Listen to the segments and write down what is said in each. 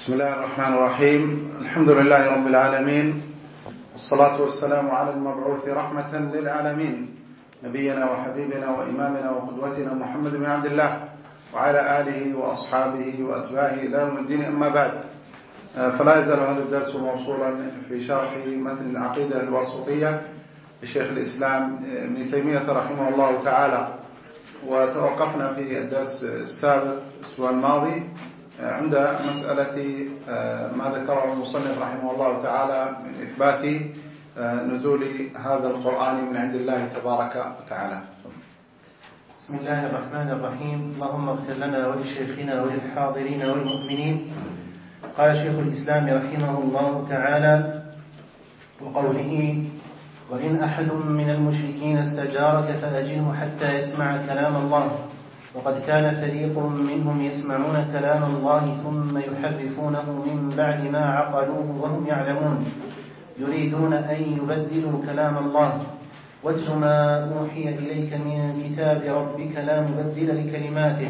بسم الله الرحمن الرحيم. الحمد لله رب العالمين، والصلاة والسلام على المبعوث رحمة للعالمين، نبينا وحبيبنا وإمامنا وقدوتنا محمد بن عبد الله وعلى آله وأصحابه وأتباعه إلى يوم الدين. أما بعد، فلا يزال هذا الدرس موصولا في شرح متن العقيدة الواسطية لشيخ الإسلام ابن تيمية رحمه الله تعالى، وتوقفنا في الدرس السابق الأسبوع الماضي عند مسألة ما ذكره المصنف رحمه الله تعالى من إثبات نزول هذا القرآن من عند الله تبارك وتعالى. بسم الله الرحمن الرحيم. اللهم اغفر لنا ولشيخنا وللحاضرين والمؤمنين. قال شيخ الإسلام رحمه الله تعالى وقوله: وإن أحد من المشركين استجارك فأجره حتى يسمع كلام الله، وقد كان فريق منهم يسمعون كلام الله ثم يحرفونه من بعد ما عقلوه وهم يعلمون، يريدون أن يبدلوا كلام الله. واتل ما أوحي إليك من كتاب ربك لا مبدل لكلماته.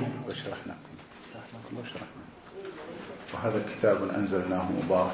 وهذا كتاب أنزلناه مبارك.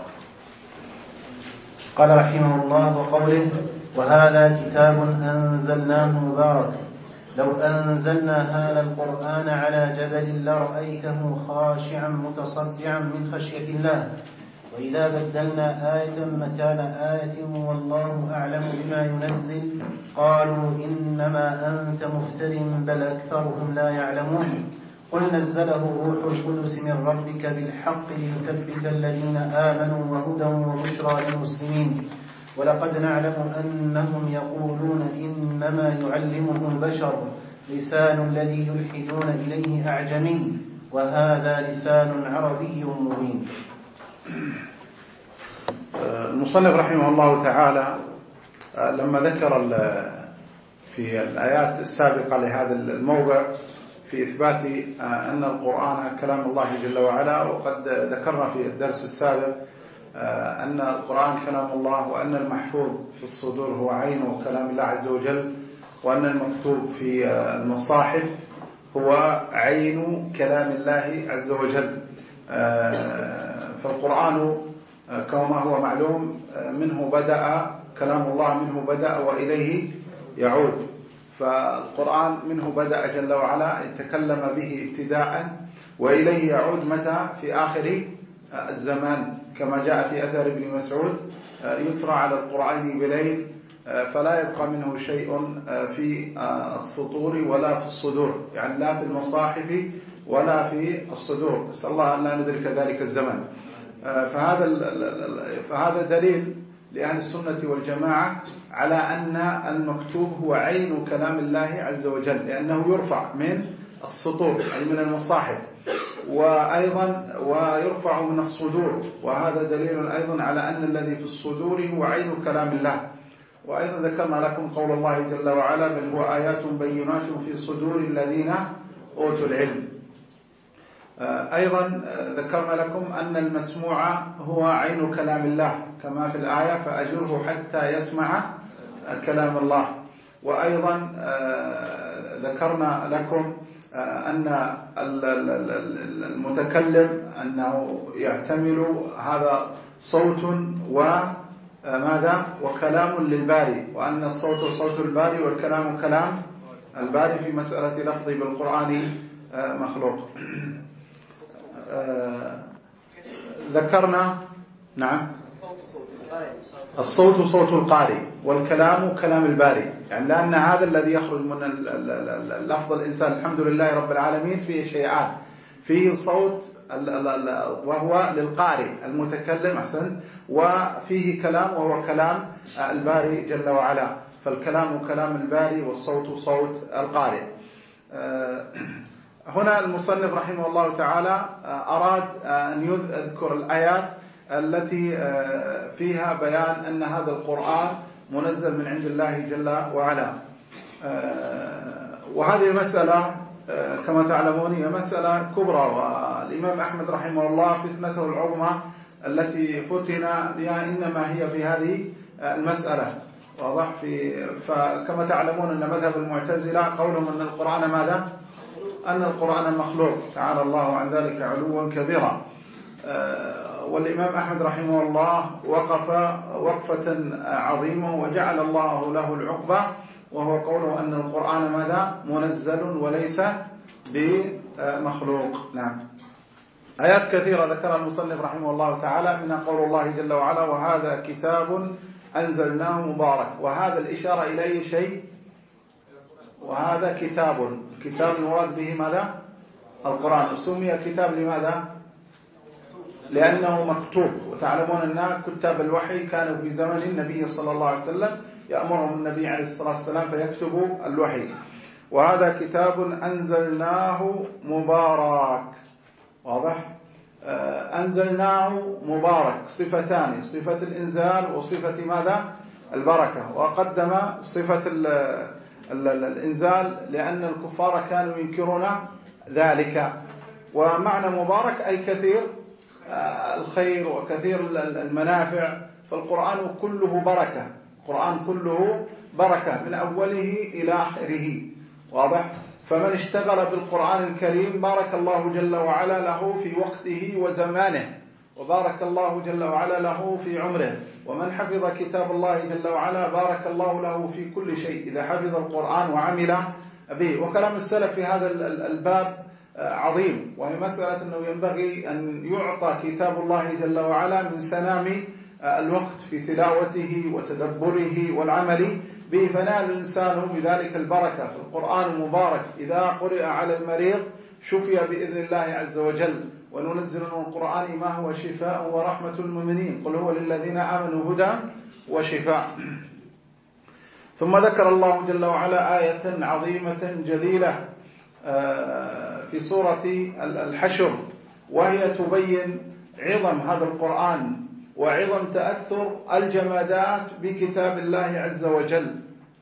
قال رحمه الله: وقوله: وهذا كتاب أنزلناه مبارك لو أنزلنا هذا القرآن على جبل لرأيته خاشعا متصدعا من خشية الله، وإذا بدلنا آية مكان آية والله أعلم بما ينزل قالوا إنما أنت مفتر بل أكثرهم لا يعلمون. قل نزله روح القدس من ربك بالحق ليثبت الذين آمنوا وهدى وبشرى للمسلمين. ولقد نعلم أنهم يقولون إنما يعلمه بشر لسان الذي يلحدون إليه أعجمي وهذا لسان عربي مبين. المصنف رحمه الله تعالى لما ذكر في الآيات السابقة لهذا الموضع في إثبات أن القرآن كلام الله جل وعلا، وقد ذكرنا في الدرس السابق أن القرآن كلام الله، وأن المحفوظ في الصدور هو عين كلام الله عز وجل، وأن المكتوب في المصاحف هو عين كلام الله عز وجل. فالقرآن كما هو معلوم منه بدأ كلام الله، منه بدأ وإليه يعود. فالقرآن منه بدأ جل وعلا يتكلم به ابتداء، وإليه يعود متى؟ في آخر الزمان، كما جاء في أثر ابن مسعود: يسرى على القرآن بليل فلا يبقى منه شيء في السطور ولا في الصدور، يعني لا في المصاحف ولا في الصدور. نسأل الله أن لا ندرك ذلك الزمن. فهذا دليل لأهل السنة والجماعة على أن المكتوب هو عين كلام الله عز وجل، لأنه يرفع من السطور أي من المصاحف، وأيضا ويرفع من الصدور، وهذا دليل أيضا على أن الذي في الصدور هو عين كلام الله. وأيضا ذكرنا لكم قول الله جل وعلا: بل هو آيات بينات في صدور الذين أوتوا العلم. أيضا ذكرنا لكم أن المسموع هو عين كلام الله كما في الآية: فأجره حتى يسمع كلام الله. وأيضا ذكرنا لكم أن المتكلم أنه يحتمل هذا صوت وماذا وكلام للباري، وأن الصوت صوت الباري والكلام كلام الباري في مسألة لفظ بالقرآن مخلوق. ذكرنا نعم الصوت صوت القارئ والكلام كلام الباري، يعني لأن هذا الذي يخرج من لفظ الإنسان الحمد لله رب العالمين فيه شيئان: فيه صوت وهو للقارئ المتكلم أحسن، وفيه كلام وهو كلام الباري جل وعلا. فالكلام كلام الباري والصوت صوت القارئ. هنا المصنف رحمه الله تعالى أراد أن يذكر الآيات التي فيها بيان أن هذا القرآن منزل من عند الله جل وعلا. وهذه مسألة كما تعلمون هي مسألة كبرى، والإمام أحمد رحمه الله فتنته العظمى التي فتن بها إنما هي في هذه المسألة. واضح؟ فكما تعلمون أن مذهب المعتزلة قولهم أن القرآن ماذا؟ أن القرآن مخلوق، تعالى الله عن ذلك علوا كبيرا. والإمام أحمد رحمه الله وقف وقفة عظيمة وجعل الله له العقبة، وهو قوله أن القرآن ماذا؟ منزل وليس بمخلوق. نعم. آيات كثيرة ذكرها المصنف رحمه الله تعالى، منها قول الله جل وعلا: وهذا كتاب أنزلناه مبارك. وهذا الإشارة إلى أي شيء؟ وهذا كتاب المراد به ماذا؟ القرآن. سمي كتاب لماذا؟ لأنه مكتوب، وتعلمون أن كتاب الوحي كانوا في زمن النبي صلى الله عليه وسلم يأمرهم النبي عليه الصلاة والسلام فيكتبوا الوحي. وهذا كتاب أنزلناه مبارك. واضح؟ أنزلناه مبارك صفتان: صفة الإنزال وصفة ماذا؟ البركة. وقدم صفة الإنزال لأن الكفار كانوا ينكرون ذلك. ومعنى مبارك أي كثير الخير وكثير المنافع، فالقرآن كله بركة، القرآن كله بركة من أوله إلى آخره. واضح؟ فمن اشتغل بالقرآن الكريم بارك الله جل وعلا له في وقته وزمانه، وبارك الله جل وعلا له في عمره. ومن حفظ كتاب الله جل وعلا بارك الله له في كل شيء إذا حفظ القرآن وعمل به. وكلام السلف في هذا الباب عظيم، وهي مسألة أنه ينبغي أن يعطى كتاب الله جل وعلا من سنام الوقت في تلاوته وتدبره والعمل به، فنال الإنسان بذلك البركة. فالقرآن مبارك إذا قرئ على المريض شفي بإذن الله عز وجل. وننزل من القرآن ما هو شفاء ورحمة للمؤمنين، قل هو للذين آمنوا هدى وشفاء. ثم ذكر الله جل وعلا آية عظيمة جليلة في سورة الحشر، وهي تبين عظم هذا القرآن وعظم تأثر الجمادات بكتاب الله عز وجل.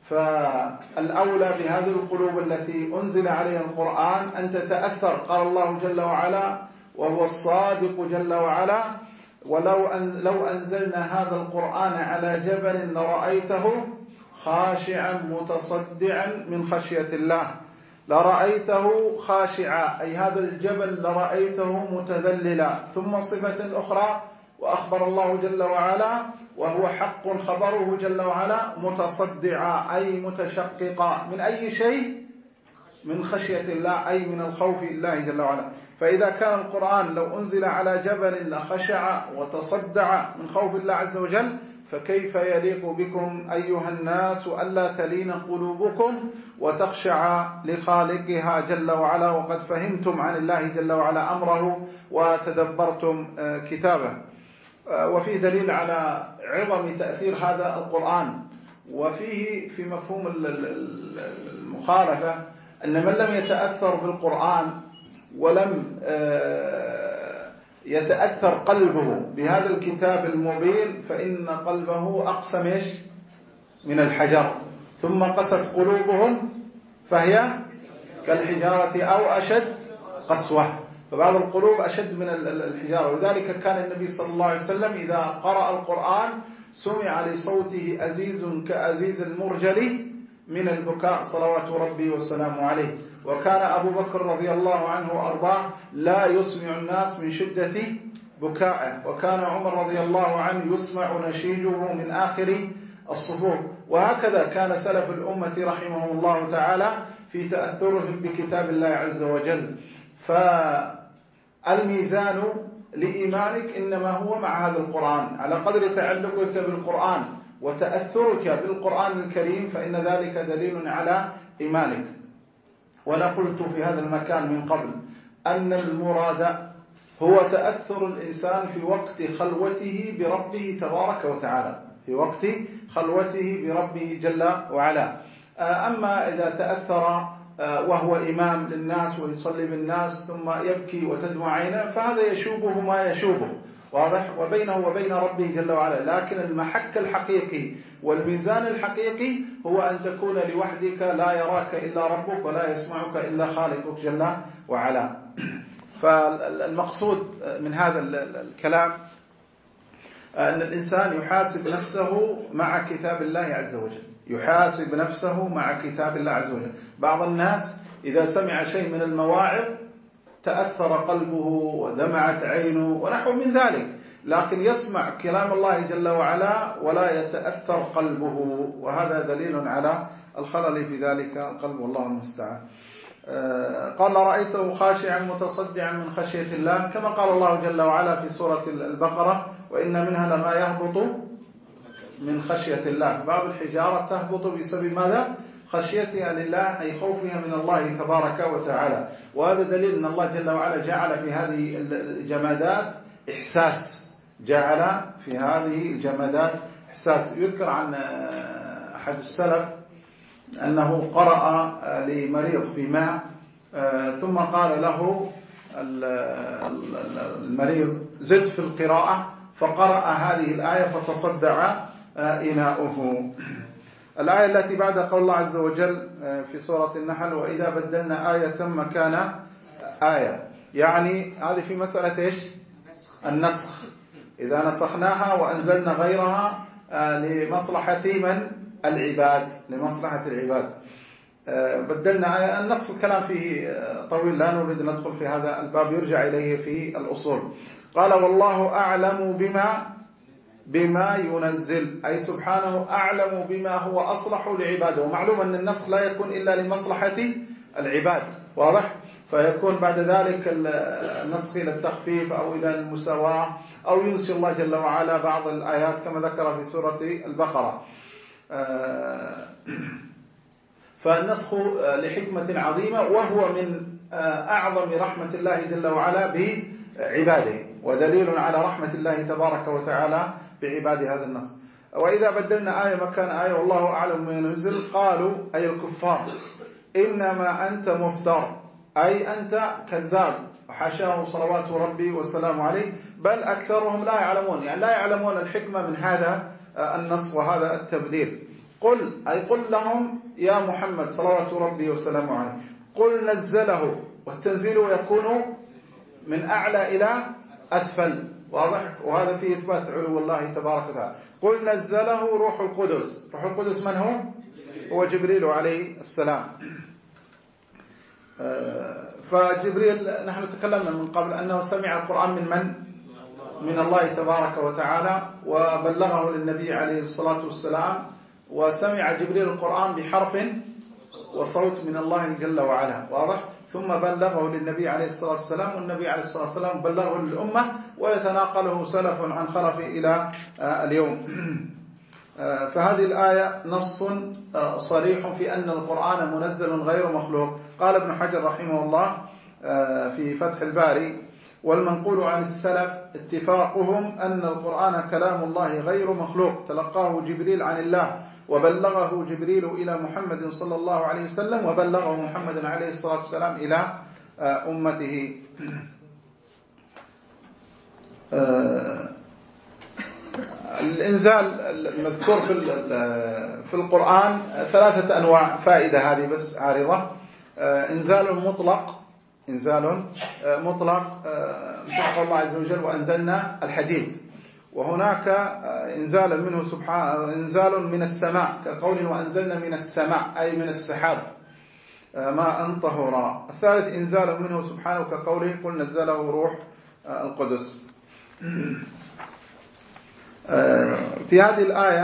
فالأولى بهذه القلوب التي أنزل عليها القرآن أن تتأثر. قال الله جل وعلا وهو الصادق جل وعلا: لو أنزلنا هذا القرآن على جبل لرأيته خاشعا متصدعا من خشية الله. لرأيته خاشعا أي هذا الجبل لرأيته متذللا. ثم صفة أخرى وأخبر الله جل وعلا وهو حق خبره جل وعلا: متصدعا أي متشققا من أي شيء؟ من خشية الله أي من الخوف الله جل وعلا. فإذا كان القرآن لو أنزل على جبل لخشع وتصدع من خوف الله عز وجل، فكيف يليق بكم أيها الناس ألا تلين قلوبكم وتخشع لخالقها جل وعلا، وقد فهمتم عن الله جل وعلا أمره وتدبرتم كتابه. وفيه دليل على عظم تأثير هذا القرآن. وفيه في مفهوم المخالفة أن من لم يتأثر بالقرآن ولم يتأثر قلبه بهذا الكتاب المبين فإن قلبه أقسم من الحجر. ثم قست قلوبهم فهي كالحجارة أو أشد قسوة. فبعض القلوب أشد من الحجارة. ولذلك كان النبي صلى الله عليه وسلم إذا قرأ القرآن سمع لصوته أزيز كأزيز المرجل من البكاء صلوات ربي وسلامه عليه. وكان أبو بكر رضي الله عنه وأرضاه لا يسمع الناس من شدة بكائه. وكان عمر رضي الله عنه يسمع نشيجه من آخر الصفوف. وهكذا كان سلف الأمة رحمهم الله تعالى في تأثرهم بكتاب الله عز وجل. فالميزان لإيمانك إنما هو مع هذا القرآن، على قدر تعلقك بالقرآن وتأثرك بالقرآن الكريم فإن ذلك دليل على إيمانك. وأنا قلت في هذا المكان من قبل أن المراد هو تأثر الإنسان في وقت خلوته بربه تبارك وتعالى، في وقت خلوته بربه جل وعلا. أما إذا تأثر وهو إمام للناس ويصلي بالناس ثم يبكي وتدمع عينه فهذا يشوبه ما يشوبه، واضح، وبينه وبين ربه جل وعلا. لكن المحك الحقيقي والميزان الحقيقي هو أن تكون لوحدك لا يراك إلا ربك ولا يسمعك إلا خالقك جل وعلا. فالمقصود من هذا الكلام أن الإنسان يحاسب نفسه مع كتاب الله عز وجل، يحاسب نفسه مع كتاب الله عز وجل. بعض الناس إذا سمع شيء من المواعظ تأثر قلبه ودمعت عينه ونحو من ذلك، لكن يسمع كلام الله جل وعلا ولا يتأثر قلبه، وهذا دليل على الخلل في ذلك القلب، والله المستعان. قال رأيته خاشعا متصدعا من خشية الله، كما قال الله جل وعلا في سورة البقرة: وإن منها لما يهبط من خشية الله. باب الحجارة تهبط بسبب ماذا؟ خشيتها لله، أي خوفها من الله تبارك وتعالى. وهذا دليل أن الله جل وعلا جعل في هذه الجمادات إحساس، جعل في هذه الجمادات إحساس. يذكر عن أحد السلف أنه قرأ لمريض في ماء، ثم قال له المريض: زد في القراءة، فقرأ هذه الآية فتصدع إناؤه. الآية التي بعد قول الله عز وجل في سورة النحل: وإذا بدلنا آية مكان آية، يعني هذه في مسألة إيش؟ النسخ. إذا نسخناها وأنزلنا غيرها لمصلحة من؟ العباد، لمصلحة العباد. بدلنا آية. النسخ الكلام فيه طويل، لا نريد ندخل في هذا الباب، يرجع إليه في الأصول. قال: والله أعلم بما ينزل، أي سبحانه أعلم بما هو أصلح لعباده. ومعلوم أن النسخ لا يكون إلا لمصلحة العباد، واضح؟ فيكون بعد ذلك النسخ إلى التخفيف أو إلى المساواة، أو ينسي الله جل وعلا بعض الآيات كما ذكر في سورة البقرة. فالنسخ لحكمة عظيمة، وهو من أعظم رحمة الله جل وعلا بعباده، ودليل على رحمة الله تبارك وتعالى بعباد هذا النسخ. وإذا بدلنا آية مكان آية والله أعلم ما ينزل، قالوا أي الكفار: إنما أنت مفتر، أي أنت كذاب، وحاشاه صلوات ربي والسلام عليه، بل أكثرهم لا يعلمون، يعني لا يعلمون الحكمة من هذا النسخ وهذا التبديل. قل، أي قل لهم يا محمد صلوات ربي والسلام عليه: قل نزله، والتنزيل يكون من أعلى إلى أسفل، واضح؟ وهذا فيه إثبات علو الله تبارك وتعالى. قل نزله روح القدس. روح القدس من هو؟ هو جبريل عليه السلام. فجبريل نحن تكلمنا من قبل أنه سمع القرآن من الله تبارك وتعالى، وبلغه للنبي عليه الصلاة والسلام. وسمع جبريل القرآن بحرف وصوت من الله جل وعلا، واضح؟ ثم بلغه للنبي عليه الصلاة والسلام، والنبي عليه الصلاة والسلام بلغه للأمة، ويتناقله سلف عن خلف إلى اليوم. فهذه الآية نص صريح في أن القرآن منزل غير مخلوق. قال ابن حجر رحمه الله في فتح الباري: والمنقول عن السلف اتفاقهم أن القرآن كلام الله غير مخلوق، تلقاه جبريل عن الله، وبلغه جبريل إلى محمد صلى الله عليه وسلم، وبلغه محمد عليه الصلاة والسلام إلى أمته. الإنزال المذكور في القرآن ثلاثة أنواع. فائدة هذه بس عارضة: إنزال مطلق، إنزال مطلق مثل قول الله عز وجل: وأنزلنا الحديد. وهناك إنزال منه سبحانه، إنزال من السماء، كقوله: وأنزلنا من السماء، أي من السحاب ماء طهورا. الثالث إنزال منه سبحانه، كقوله: قل نزله روح القدس. في هذه الآية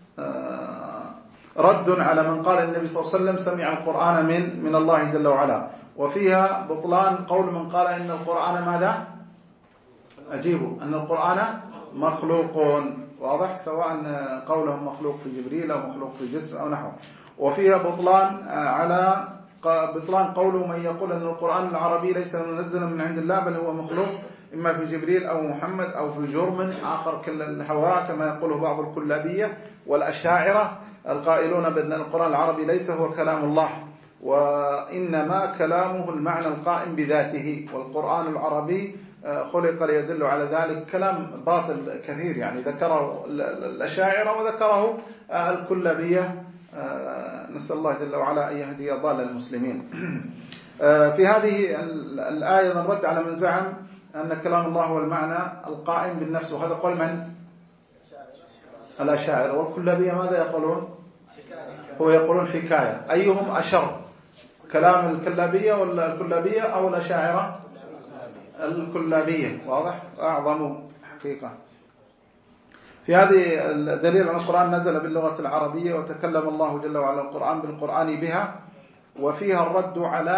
رد على من قال النبي صلى الله عليه وسلم سمع القرآن من الله جل وعلا، وفيها بطلان قول من قال إن القرآن ماذا؟ أجيبوا، أن القرآن مخلوق، واضح؟ سواء قولهم مخلوق في جبريل أو مخلوق في جسم أو نحو. وفيها بطلان على بطلان قوله من يقول أن القرآن العربي ليس منزلا من عند الله، بل هو مخلوق إما في جبريل أو محمد أو في جرم آخر الهواء، كما يقوله بعض الكلابية والأشاعرة القائلون بأن القرآن العربي ليس هو كلام الله، وإنما كلامه المعنى القائم بذاته، والقرآن العربي خلق ليدل على ذلك. كلام باطل كثير، يعني ذكره الأشاعرة وذكره الكلابية، نسأل الله جل وعلا أن يهدي ضال المسلمين. في هذه الآية نرد على من زعم أن كلام الله هو المعنى القائم بالنفس، وهذا قول من؟ الأشاعرة. والكلابية ماذا يقولون؟ هو يقولون حكاية. أيهم أشر، كلام الكلابية ولا الكلابية أو الأشاعرة؟ الكلابية، واضح؟ أعظم حقيقة. في هذه الدليل أن القرآن نزل باللغة العربية وتكلم الله جل وعلا القرآن بالقرآن بها، وفيها الرد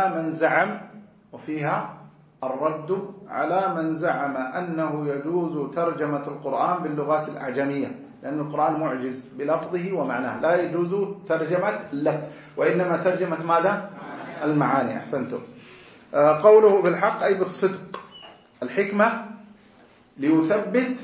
على من زعم أنه يجوز ترجمة القرآن باللغات الأعجمية، لأن القرآن معجز بلفظه ومعناه، لا يجوز ترجمة اللفظ وإنما ترجمة ماذا؟ المعاني. أحسنتم. قوله بالحق أي بالصدق. الحكمة ليثبت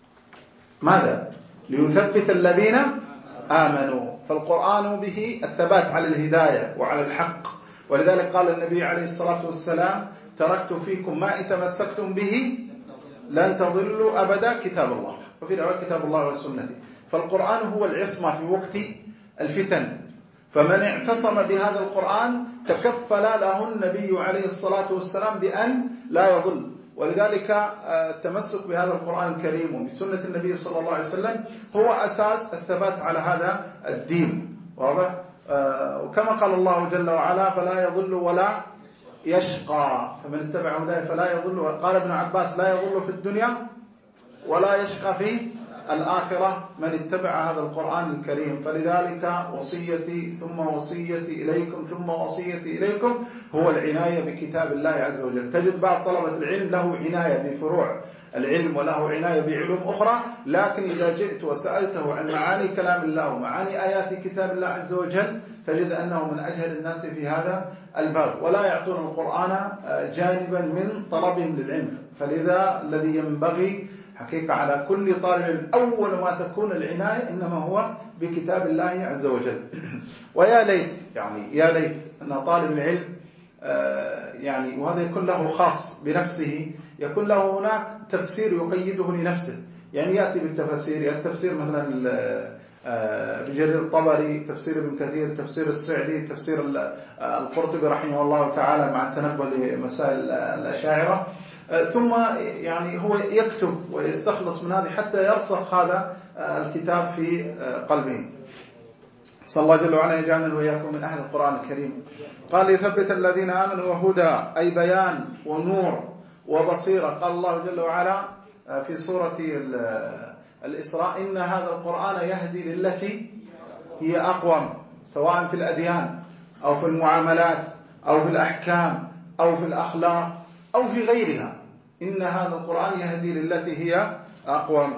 ماذا؟ ليثبت الذين آمنوا، فالقرآن به الثبات على الهداية وعلى الحق، ولذلك قال النبي عليه الصلاة والسلام: تركت فيكم ما إن تمسكتم به لن تضلوا أبدا كتاب الله، وفي رواية كتاب الله والسنة. فالقرآن هو العصمة في وقت الفتن، فمن اعتصم بهذا القرآن تكفل له النبي عليه الصلاة والسلام بأن لا يضل. ولذلك التمسك بهذا القرآن الكريم وبسنة النبي صلى الله عليه وسلم هو أساس الثبات على هذا الدين. واضح؟ وكما قال الله جل وعلا: فلا يضل ولا يشقى، فمن اتبع هداه فلا يضل. قال ابن عباس: لا يضل في الدنيا ولا يشقى في الآخرة من اتبع هذا القرآن الكريم. فلذلك وصيتي ثم وصيتي إليكم ثم وصيتي إليكم هو العناية بكتاب الله عز وجل. تجد بعض طلبة العلم له عناية بفروع العلم وله عناية بعلوم أخرى، لكن إذا جئت وسألته عن معاني كلام الله ومعاني آيات كتاب الله عز وجل تجد أنه من أجهل الناس في هذا الباب، ولا يعطون القرآن جانبا من طلبهم للعلم. فلذا الذي ينبغي حقيقة على كل طالب أول ما تكون العناية إنما هو بكتاب الله عز وجل. ويا ليت يا ليت أن طالب العلم وهذا يكون له خاص بنفسه، يكون له هناك تفسير يقيده لنفسه، يأتي بالتفسير، التفسير مثلا بجرير الطبري، تفسير ابن كثير، تفسير السعدي، تفسير القرطبي رحمه الله تعالى مع التنبه لمسائل الأشاعرة، ثم هو يكتب ويستخلص من هذه حتى يرسخ هذا الكتاب في قلبه. صلى الله جل وعلا يجعلنا وإياكم من أهل القرآن الكريم. قال: يثبت الذين آمنوا وهدى، أي بيان ونور وبصيرة. قال الله جل وعلا في سورة الإسراء: إن هذا القرآن يهدي للتي هي أقوم، سواء في الأديان أو في المعاملات أو في الأحكام أو في الأخلاق أو في غيرها. إن هذا القرآن يهدي للتي هي أقوم.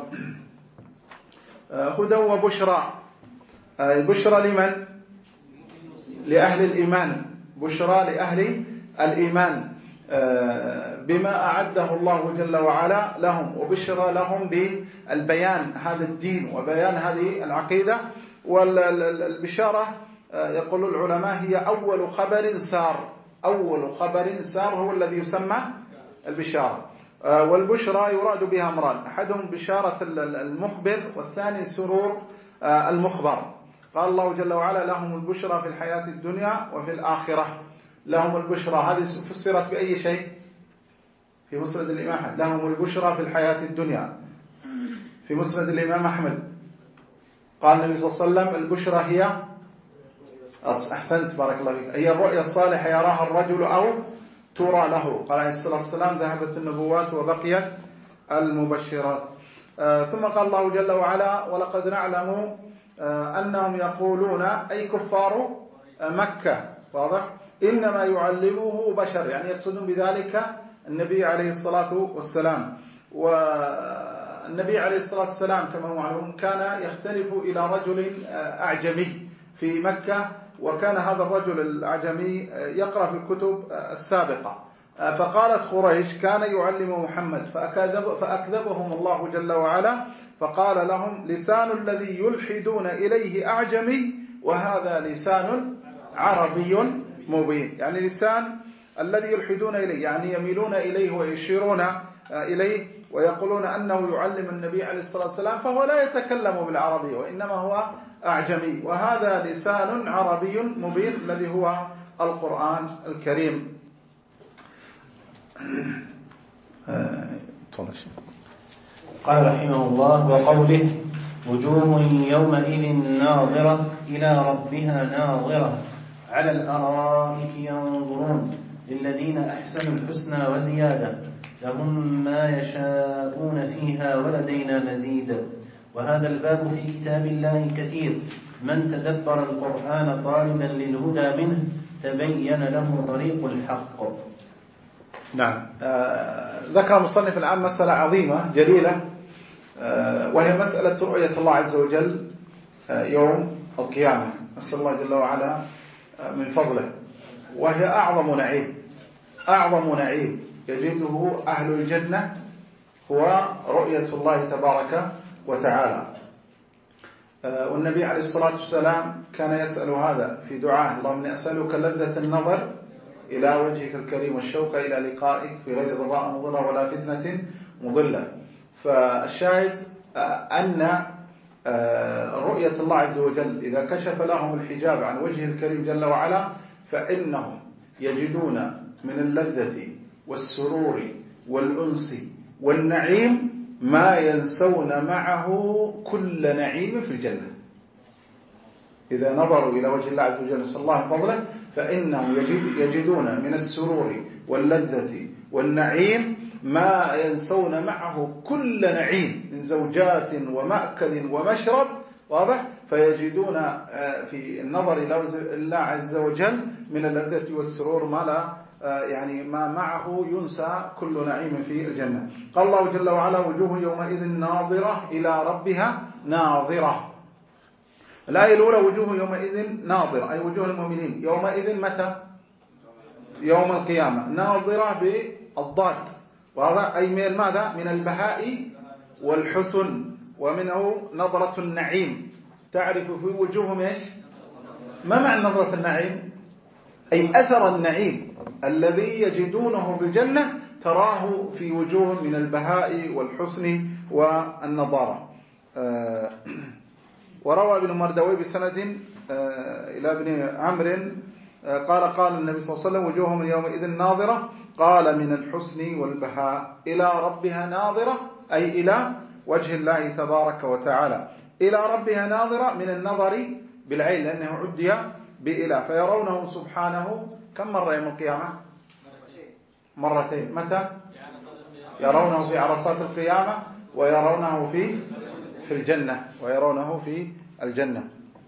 هدى وبشرى. بشرى لمن؟ لأهل الإيمان، بشرى لأهل الإيمان بما أعده الله جل وعلا لهم، وبشرى لهم بالبيان هذا الدين وبيان هذه العقيدة. والبشارة يقول العلماء هي أول خبر سار، أول خبر سار هو الذي يسمى البشارة. والبشرى يراد بها أمران: أحدهم بشارة المخبر، والثاني سرور المخبر. قال الله جل وعلا: لهم البشرى في الحياة الدنيا وفي الآخرة. لهم البشرى هذه فسرت بأي شيء في مسند الإمام أحمد؟ لهم البشرى في الحياة الدنيا. في مسند الإمام أحمد قال النبي صلى الله عليه وسلم: البشرى هي، أحسنت بارك الله فيك، هي الرؤيا الصالحة يراها الرجل أو ترى له. قال عليه الصلاة والسلام: ذهبت النبوات وبقيت المبشرات. ثم قال الله جل وعلا: ولقد نعلم أنهم يقولون، أي كفار مكة، واضح، إنما يعلمه بشر، يقصدون بذلك النبي عليه الصلاة والسلام. والنبي عليه الصلاة والسلام كما هو معلوم كان يختلف إلى رجل أعجمي في مكة، وكان هذا الرجل الأعجمي يقرأ في الكتب السابقة، فقالت قريش: كان يعلم محمد، فأكذبهم الله جل وعلا، فقال لهم: لسان الذي يلحدون إليه أعجمي، وهذا لسان عربي مبين. لسان الذي يلحدون إليه يميلون إليه ويشيرون إليه ويقولون أنه يعلم النبي عليه الصلاة والسلام، فهو لا يتكلم بالعربية وإنما هو أعجمي، وهذا لسان عربي مبين الذي هو القرآن الكريم. قال رحمه الله: وقوله: وجوه يومئذ ناظرة إلى ربها ناظرة على الأرائك ينظرون للذين أحسنوا الحسنى وزيادة. لهم ما يشاءون فيها ولدينا مزيد. وهذا الباب في كتاب الله كثير، من تدبر القرآن طالبا للهدى منه تبين له طريق الحق. نعم. ذكر المصنف الآن مسألة عظيمة جليلة، وهي مسألة رؤية الله عز وجل يوم القيامة. نسأل الله جل وعلا من فضله، وهي أعظم نعيم يجده أهل الجنة هو رؤية الله تبارك وتعالى. والنبي عليه الصلاة والسلام كان يسأل هذا في دعاه: اللهم إني أسألك لذة النظر إلى وجهك الكريم والشوق إلى لقائك في غير ضراء مضرة ولا فتنة مضلة. فالشاهد أن رؤية الله عز وجل إذا كشف لهم الحجاب عن وجهه الكريم جل وعلا فإنهم يجدون من اللذة والسرور والأنس والنعيم ما ينسون معه كل نعيم في الجنة. إذا نظروا إلى وجه الله عز وجل نسأل الله فضله فإنهم يجدون من السرور واللذة والنعيم ما ينسون معه كل نعيم من زوجات ومأكل ومشرب، واضح؟ فيجدون في النظر إلى الله عز وجل من اللذة والسرور ما لا يعني ما معه ينسى كل نعيم في الجنة. قال الله جل وعلا: وجوه يومئذ ناظرة إلى ربها ناظرة. الآية الأولى وجوه يومئذ ناظرة، أي وجوه المؤمنين يومئذ متى؟ يوم القيامة. ناظرة بالضاد، وهذا أي من ماذا؟ من البهاء والحسن، ومنه نظرة النعيم. تعرف في وجوههم إيش؟ ما معنى نظرة النعيم؟ أي أثر النعيم الذي يجدونه بالجنة تراه في وجوه من البهاء والحسن والنضارة. وروى ابن مردوي بسند إلى ابن عمرو قال النبي صلى الله عليه وسلم: وجوههم يومئذ ناظرة، قال من الحسن والبهاء إلى ربها ناظرة، أي إلى وجه الله تبارك وتعالى. إلى ربها ناظرة من النظر بالعين، لأنه عدي بإله، فيرونه سبحانه كم مرة يوم القيامة؟ مرتين. متى؟ يرونه في عرصات القيامة، ويرونه في الجنة، ويرونه في الجنة.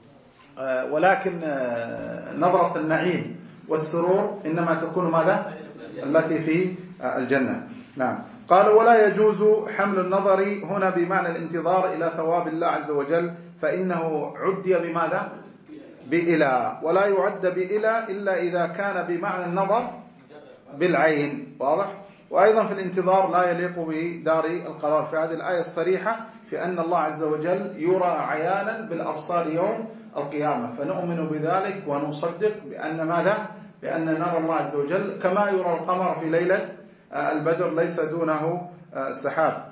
ولكن نظرة النعيم والسرور إنما تكون ماذا؟ التي في الجنة. نعم. قال: ولا يجوز حمل النظر هنا بمعنى الانتظار إلى ثواب الله عز وجل، فإنه عدي بماذا؟ بإله، ولا يعد بإله إلا إذا كان بمعنى النظر بالعين، واضح؟ وأيضا في الانتظار لا يليق بدار القرار. في هذه الآية الصريحة في أن الله عز وجل يرى عيانا بالأبصار يوم القيامة، فنؤمن بذلك ونصدق بأن ماذا؟ بأن نرى الله عز وجل كما يرى القمر في ليلة البدر ليس دونه سحاب.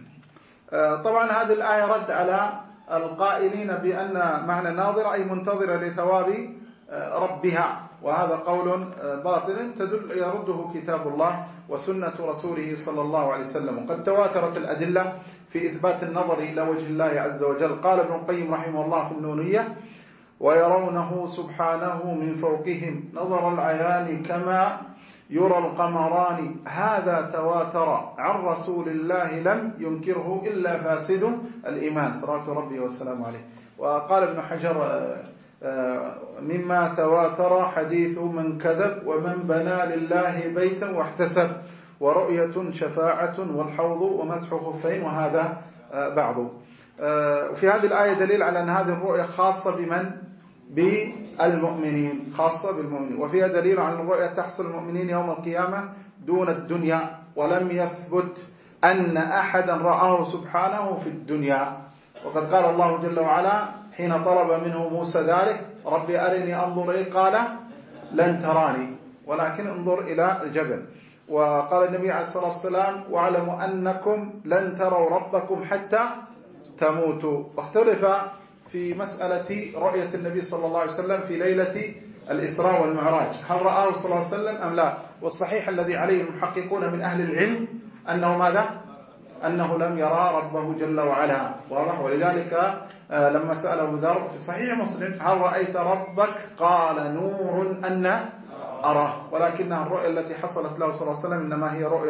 طبعا هذه الآية رد على القائلين بأن معنى ناظرة أي منتظرة لثواب ربها، وهذا قول باطل يرده كتاب الله وسنة رسوله صلى الله عليه وسلم. وقد تواترت الأدلة في إثبات النظر إلى وجه الله عز وجل. قال ابن القيم رحمه الله في النونية: ويرونه سبحانه من فوقهم نظر العيان كما يرى القمران، هذا تواتر عن رسول الله لم ينكره إلا فاسد الإيمان صلوات ربي والسلام عليه. وقال ابن حجر: مما تواتر حديث من كذب ومن بنى لله بيتا واحتسب، ورؤية شفاعة والحوض ومسح خفين، وهذا بعض. في هذه الآية دليل على أن هذه الرؤية خاصة بمن؟ بالمؤمنين، خاصة بالمؤمنين. وفيها دليل على أن الرؤية تحصل المؤمنين يوم القيامة دون الدنيا، ولم يثبت أن أحدا رآه سبحانه في الدنيا. وقد قال الله جل وعلا حين طلب منه موسى ذلك: ربي أرني أنظر إليك، قال لن تراني ولكن انظر إلى الجبل. وقال النبي عليه الصلاة والسلام: واعلموا أنكم لن تروا ربكم حتى تموتوا. واختلف في مسألة رؤية النبي صلى الله عليه وسلم في ليلة الإسراء والمعراج، هل رآه صلى الله عليه وسلم أم لا؟ والصحيح الذي عليه المحققون من أهل العلم أنه ماذا؟ أنه لم يرى ربه جل وعلا، واضح؟ ولذلك لما سأله ذر في صحيح مسلم: هل رأيت ربك؟ قال: نور أن أراه. ولكنها الرؤية التي حصلت له صلى الله عليه وسلم إنما هي رؤية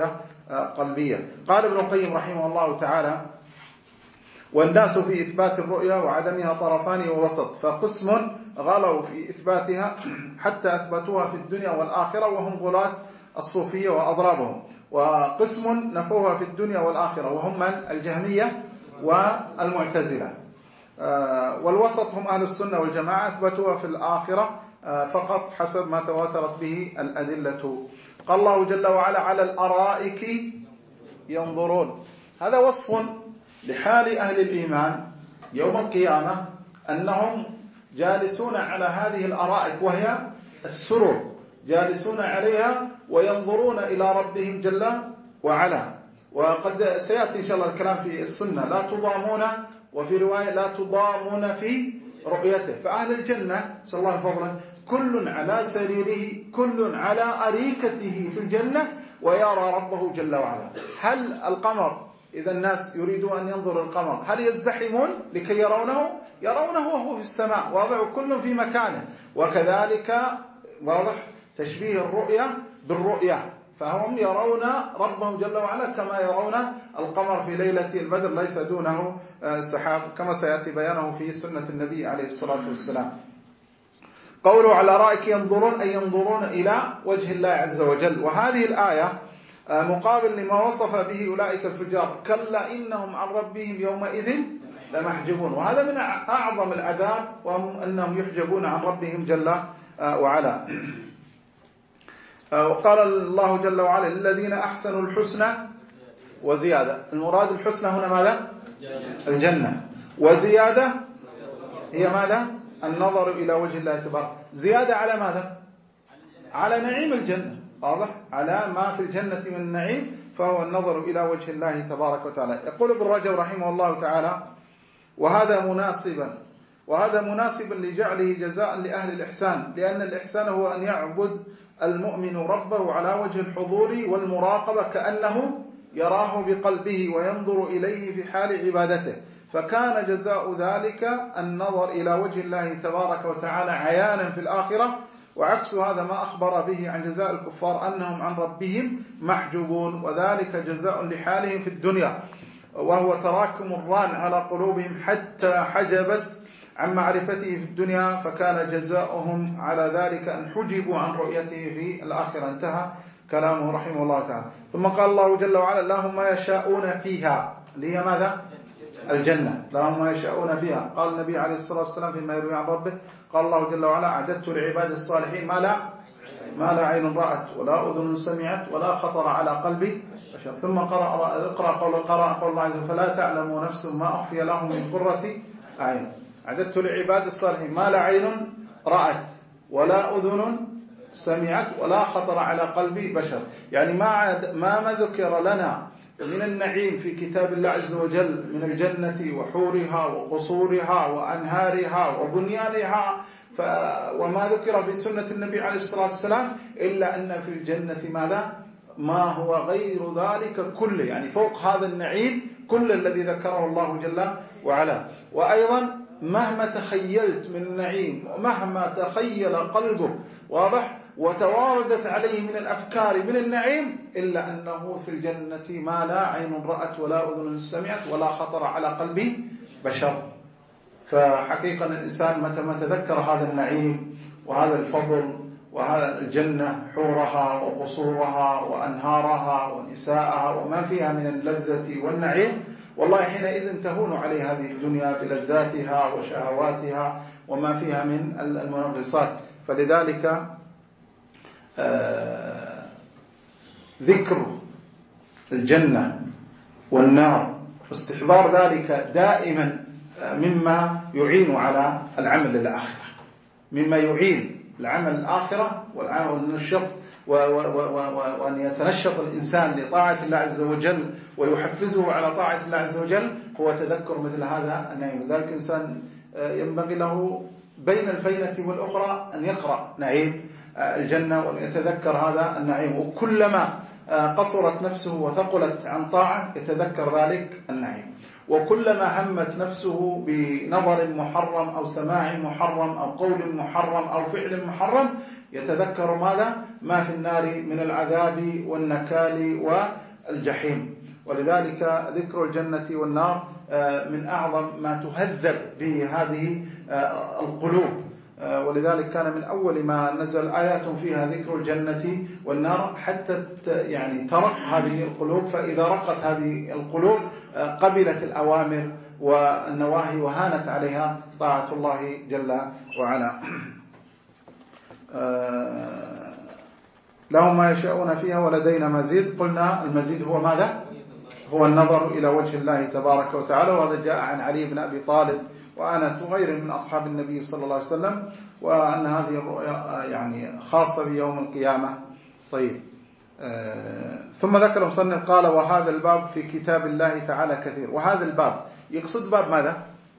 قلبية. قال ابن القيم رحمه الله تعالى: والناس في إثبات الرؤيا وعدمها طرفان ووسط، فقسم غلوا في إثباتها حتى أثبتوها في الدنيا والآخرة وهم غلاة الصوفية وأضرابهم، وقسم نفوها في الدنيا والآخرة وهم من الجهمية والمعتزلة، والوسط هم أهل السنة والجماعة أثبتوها في الآخرة فقط حسب ما تواترت به الأدلة. قال الله جل وعلا: على الأرائك ينظرون. هذا وصف لحال أهل الإيمان يوم القيامة، أنهم جالسون على هذه الأرائك وهي السرر، جالسون عليها وينظرون إلى ربهم جل وعلا. وقد سيأتي إن شاء الله الكلام في السنة: لا تضامون، وفي رواية لا تضامون في رؤيته. فأهل الجنة صلى الله عليه وسلم كل على سريره، كل على أريكته في الجنة ويرى ربه جل وعلا. هل القمر إذا الناس يريدون أن ينظروا القمر هل يزدحمون لكي يرونه؟ يرونه وهو في السماء، واضح، كل في مكانه. وكذلك واضح تشبيه الرؤية بالرؤية، فهم يرون ربهم جل وعلا كما يرون القمر في ليلة البدر، ليس دونه سحاب، كما سيأتي بيانه في سنة النبي عليه الصلاة والسلام. قوله على رأيك ينظرون، أي ينظرون إلى وجه الله عز وجل. وهذه الآية مقابل لما وصف به أولئك الفجار: كلا إنهم عن ربهم يومئذ لمحجبون. وهذا من أعظم العذاب، وهم أنهم يحجبون عن ربهم جل وعلا. وقال الله جل وعلا: للذين أحسنوا الحسنى وزيادة. المراد الحسنى هنا ماذا؟ الجنة. وزيادة هي ماذا؟ النظر إلى وجه الله تبارك. زيادة على ماذا؟ على نعيم الجنة، واضح، على ما في الجنة من النعيم، فهو النظر إلى وجه الله تبارك وتعالى. يقول ابن رجب رحمه الله تعالى: وهذا مناسبا لجعله جزاء لأهل الإحسان، لأن الإحسان هو أن يعبد المؤمن ربه على وجه الحضور والمراقبة كأنه يراه بقلبه وينظر إليه في حال عبادته، فكان جزاء ذلك النظر إلى وجه الله تبارك وتعالى عيانا في الآخرة. وعكس هذا ما أخبر به عن جزاء الكفار أنهم عن ربهم محجوبون، وذلك جزاء لحالهم في الدنيا، وهو تراكم الران على قلوبهم حتى حجبت عن معرفته في الدنيا، فكان جزاؤهم على ذلك أن حجبوا عن رؤيته في الآخرة. انتهى كلامه رحمه الله تعالى. ثم قال الله جل وعلا: لهم ما يشاءون فيها، اللي هي ماذا؟ الجنة. لهم ما يشاءون فيها. قال النبي عليه الصلاة والسلام فيما يروي عن ربه: قال الله جل وعلا: أعددت لعباد الصالحين ما لا عين رأت ولا أذن سمعت ولا خطر على قلب بشر. ثم اقرأ قول الله عز وجل: فلا تعلم نفس ما أخفي لهم من قرة أعين. أعددت لعباد الصالحين ما لا عين رأت ولا أذن سمعت ولا خطر على قلب بشر. يعني ما ذكر لنا من النعيم في كتاب الله عز وجل من الجنة وحورها وقصورها وأنهارها وبنيانها، وما ذكر في سنة النبي عليه الصلاة والسلام، إلا أن في الجنة ماذا؟ ما هو غير ذلك كله، يعني فوق هذا النعيم كل الذي ذكره الله جل وعلا. وأيضا مهما تخيلت من النعيم ومهما تخيل قلبه، واضح، وتواردت عليه من الأفكار من النعيم، إلا أنه في الجنة ما لا عين رأت ولا أذن سمعت ولا خطر على قلب بشر. فحقيقة الإنسان متى ما تذكر هذا النعيم وهذا الفضل وهذا الجنة، حورها وقصورها وأنهارها ونساءها وما فيها من اللذة والنعيم، والله حينئذ تهون عليه هذه الدنيا بلذاتها وشهواتها وما فيها من المنغصات. فلذلك ذكر الجنة والنار واستحضار ذلك دائما مما يعين على العمل الآخرة، مما يعين العمل الآخرة والنشط، وأن يتنشط الإنسان لطاعة الله عز وجل ويحفزه على طاعة الله عز وجل، هو تذكر مثل هذا النعيم. ذلك الإنسان ينبغي له بين الفينة والأخرى أن يقرأ نعيم الجنة وأن يتذكر هذا النعيم، وكلما قصرت نفسه وثقلت عن طاعة يتذكر ذلك النعيم، وكلما همت نفسه بنظر محرم أو سماع محرم أو قول محرم أو فعل محرم يتذكر ماذا؟ ما في النار من العذاب والنكال الجحيم. ولذلك ذكر الجنة والنار من أعظم ما تهذب به هذه القلوب. ولذلك كان من أول ما نزل آيات فيها ذكر الجنة والنار حتى يعني ترق هذه القلوب، فإذا رقت هذه القلوب قبلت الأوامر والنواهي وهانت عليها طاعة الله جل وعلا. لهم ما يشاءون فيها ولدينا مزيد. قلنا المزيد هو ماذا؟ هو النظر إلى وجه الله تبارك وتعالى، وهذا جاء عن علي بن أبي طالب وأنس وغيرهم من أصحاب النبي صلى الله عليه وسلم، وأن هذه الرؤيا يعني خاصة بيوم القيامة. طيب، ثم ذكر المصنف قال: وهذا الباب في كتاب الله تعالى كثير. وهذا الباب يقصد باب ماذا؟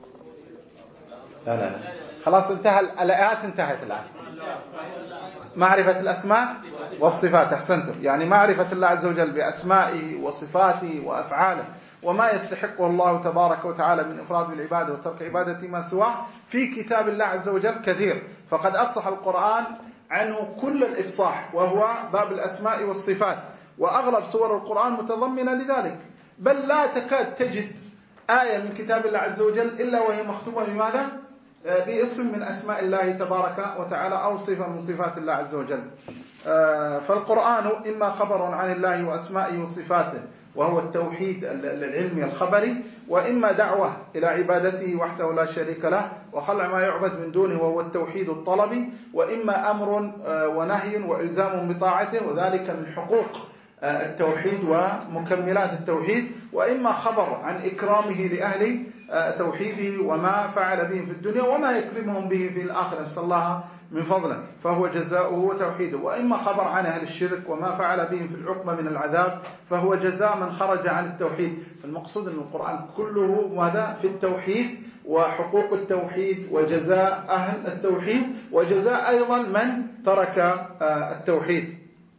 لا خلاص انتهى الآيات، انتهت الآن. معرفة الأسماء والصفات. أحسنتم، يعني معرفة الله عز وجل بأسمائه وصفاته وأفعاله وما يستحقه الله تبارك وتعالى من إفراد بالعبادة وترك عبادة ما سواه في كتاب الله عز وجل كثير. فقد أفصح القرآن عنه كل الإفصاح، وهو باب الأسماء والصفات، وأغلب سور القرآن متضمنة لذلك. بل لا تكاد تجد آية من كتاب الله عز وجل إلا وهي مختومة بماذا؟ باسم من أسماء الله تبارك وتعالى أو صفة من صفات الله عز وجل. فالقرآن إما خبر عن الله وأسمائه وصفاته وهو التوحيد العلمي الخبري، وإما دعوة إلى عبادته وحده لا شريك له وخلع ما يعبد من دونه وهو التوحيد الطلبي، وإما أمر ونهي وإلزام بطاعته وذلك من حقوق التوحيد ومكملات التوحيد، وإما خبر عن إكرامه لأهل توحيده وما فعل بهم في الدنيا وما يكرمهم به في الآخرة، نسأل الله من فضله، فهو جزاؤه وتوحيده. وإما خبر عن أهل الشرك وما فعل بهم في العقبة من العذاب، فهو جزاء من خرج عن التوحيد. فالمقصود أن القرآن كله ماذا؟ في التوحيد وحقوق التوحيد وجزاء أهل التوحيد وجزاء أيضا من ترك التوحيد.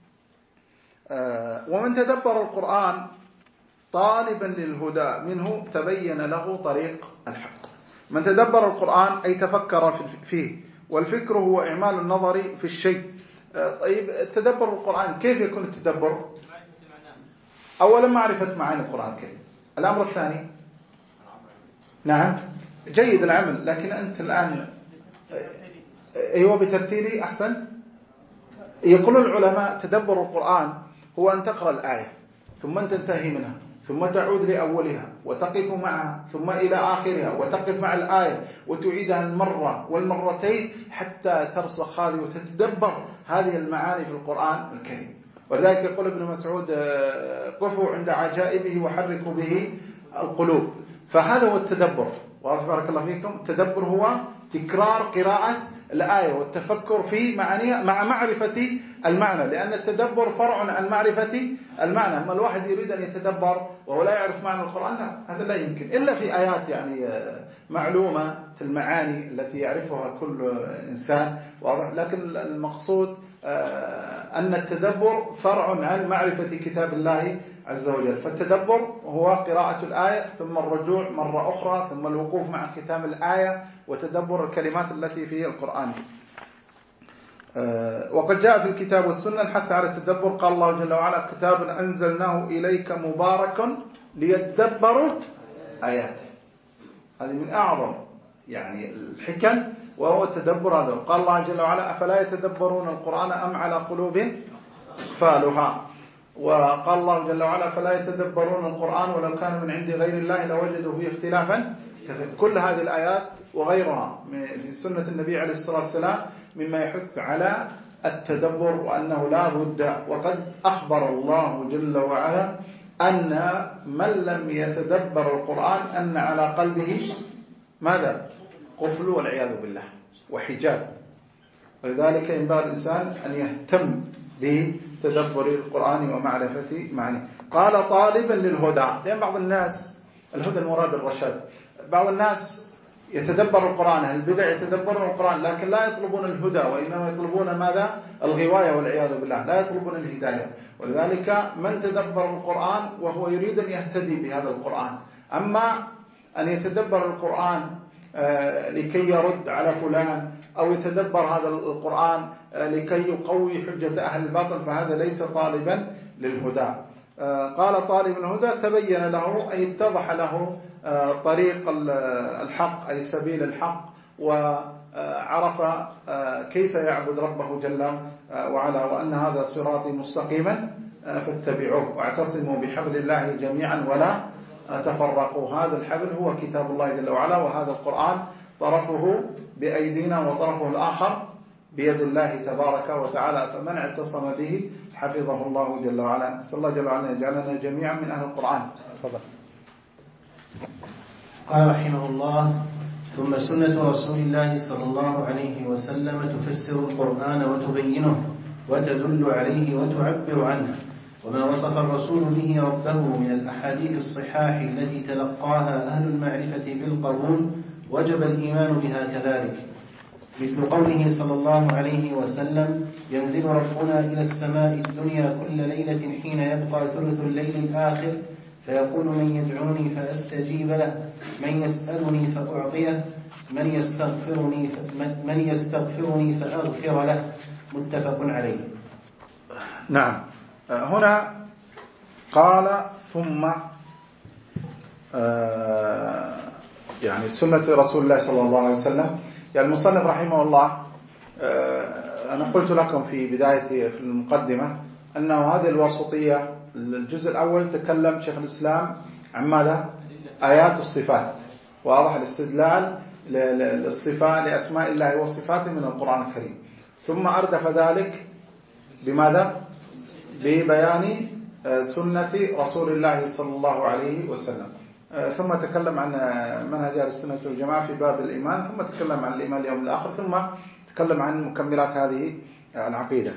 ومن تدبر القرآن طالبا للهدى منه تبين له طريق الحق. من تدبر القرآن أي تفكر فيه، والفكر هو إعمال النظر في الشيء. طيب، تدبر القرآن كيف يكون التدبر؟ أولا معرفة معاني القرآن الكريم. الأمر الثاني نعم جيد العمل، لكن أنت الآن أيوة بترتيلي أحسن. يقول العلماء تدبر القرآن هو أن تقرأ الآية ثم تنتهي منها ثم تعود لأولها وتقف معها ثم إلى آخرها وتقف مع الآية وتعيدها المرة والمرتين حتى ترسخ هذه وتتدبر هذه المعاني في القرآن الكريم. ولذلك يقول ابن مسعود: قفوا عند عجائبه وحركوا به القلوب. فهذا هو التدبر. وبارك الله فيكم. التدبر هو تكرار قراءة الآية والتفكر في معانيها مع معرفة المعنى، لأن التدبر فرع عن معرفة المعنى. أما الواحد يريد أن يتدبر وهو لا يعرف معنى القرآن، لا، هذا لا يمكن إلا في آيات يعني معلومة المعاني التي يعرفها كل إنسان واضح. لكن المقصود أن التدبر فرع عن معرفة كتاب الله عز وجل. فالتدبر هو قراءة الآية ثم الرجوع مرة أخرى ثم الوقوف مع ختام الآية وتدبر الكلمات التي في القرآن. وقد جاء في الكتاب والسنة الحث على التدبر. قال الله جل وعلا: كتاب أنزلناه إليك مبارك ليتدبروا آياته. هذه من أعظم يعني الحكم وهو التدبر هذا. قال الله جل وعلا: أفلا يتدبرون القرآن أم على قلوب أقفالها. وقال الله جل وعلا: فلا يتدبرون القرآن ولو كان من عند غير الله لوجدوا فيه اختلافا كثيرا. كل هذه الآيات وغيرها في سنة النبي عليه الصلاة والسلام مما يحث على التدبر وأنه لا بد. وقد أخبر الله جل وعلا أن من لم يتدبر القرآن أن على قلبه ماذا؟ قفل والعياذ بالله وحجاب. ولذلك ينبغي الإنسان أن يهتم بتدبر القرآن ومعرفة معانيه. قال: طالبا للهدى، لأن بعض الناس الهدى المراد الرشاد. بعض الناس يتدبر القرآن، أهل البدع يتدبرون القرآن لكن لا يطلبون الهدى، وإنما يطلبون ماذا؟ الغواية والعياذ بالله، لا يطلبون الهداية. ولذلك من تدبر القرآن وهو يريد أن يهتدي بهذا القرآن. أما أن يتدبر القرآن لكي يرد على فلان أو يتدبر هذا القرآن لكي يقوي حجة أهل الباطل، فهذا ليس طالبا للهدى. قال طالب الهدى تبين له أي اتضح له طريق الحق أي سبيل الحق، وعرف كيف يعبد ربه جل وعلا، وأن هذا صراطي مستقيما فاتبعوه واعتصموا بحبل الله جميعا ولا تفرقوا. هذا الحبل هو كتاب الله جل وعلا، وهذا القرآن طرفه بأيدينا وطرفه الآخر بيد الله تبارك وتعالى، فمن اعتصم به حفظه الله جل وعلا. نسأل الله جل وعلا يجعلنا جميعا من أهل القرآن. تفضل. قال رحمه الله: ثم سنة رسول الله صلى الله عليه وسلم تفسر القرآن وتبينه وتدل عليه وتعبر عنه، وما وصف الرسول به ربه من الأحاديث الصحاح التي تلقاها أهل المعرفة بالقبول وجب الإيمان بها كذلك، مثل قوله صلى الله عليه وسلم: ينزل ربنا إلى السماء الدنيا كل ليلة حين يبقى ثلث الليل الآخر فيقول: من يدعوني فأستجيب له، من يسألني فأعطيه، من يستغفرني فأغفر له. متفق عليه. نعم. هنا قال ثم يعني سنة رسول الله صلى الله عليه وسلم. يعني المصنف رحمه الله، أنا قلت لكم في بداية في المقدمة أنه هذه الوسطية الجزء الأول تكلم شيخ الإسلام عن ماذا؟ آيات الصفات، واضح الاستدلال للصفات لأسماء الله وصفاته من القرآن الكريم، ثم أردف ذلك بماذا؟ ببيان سنة رسول الله صلى الله عليه وسلم، ثم تكلم عن منهج أهل السنة والجماعة في باب الإيمان، ثم تكلم عن الإيمان اليوم الآخر، ثم تكلم عن مكملات هذه العقيدة.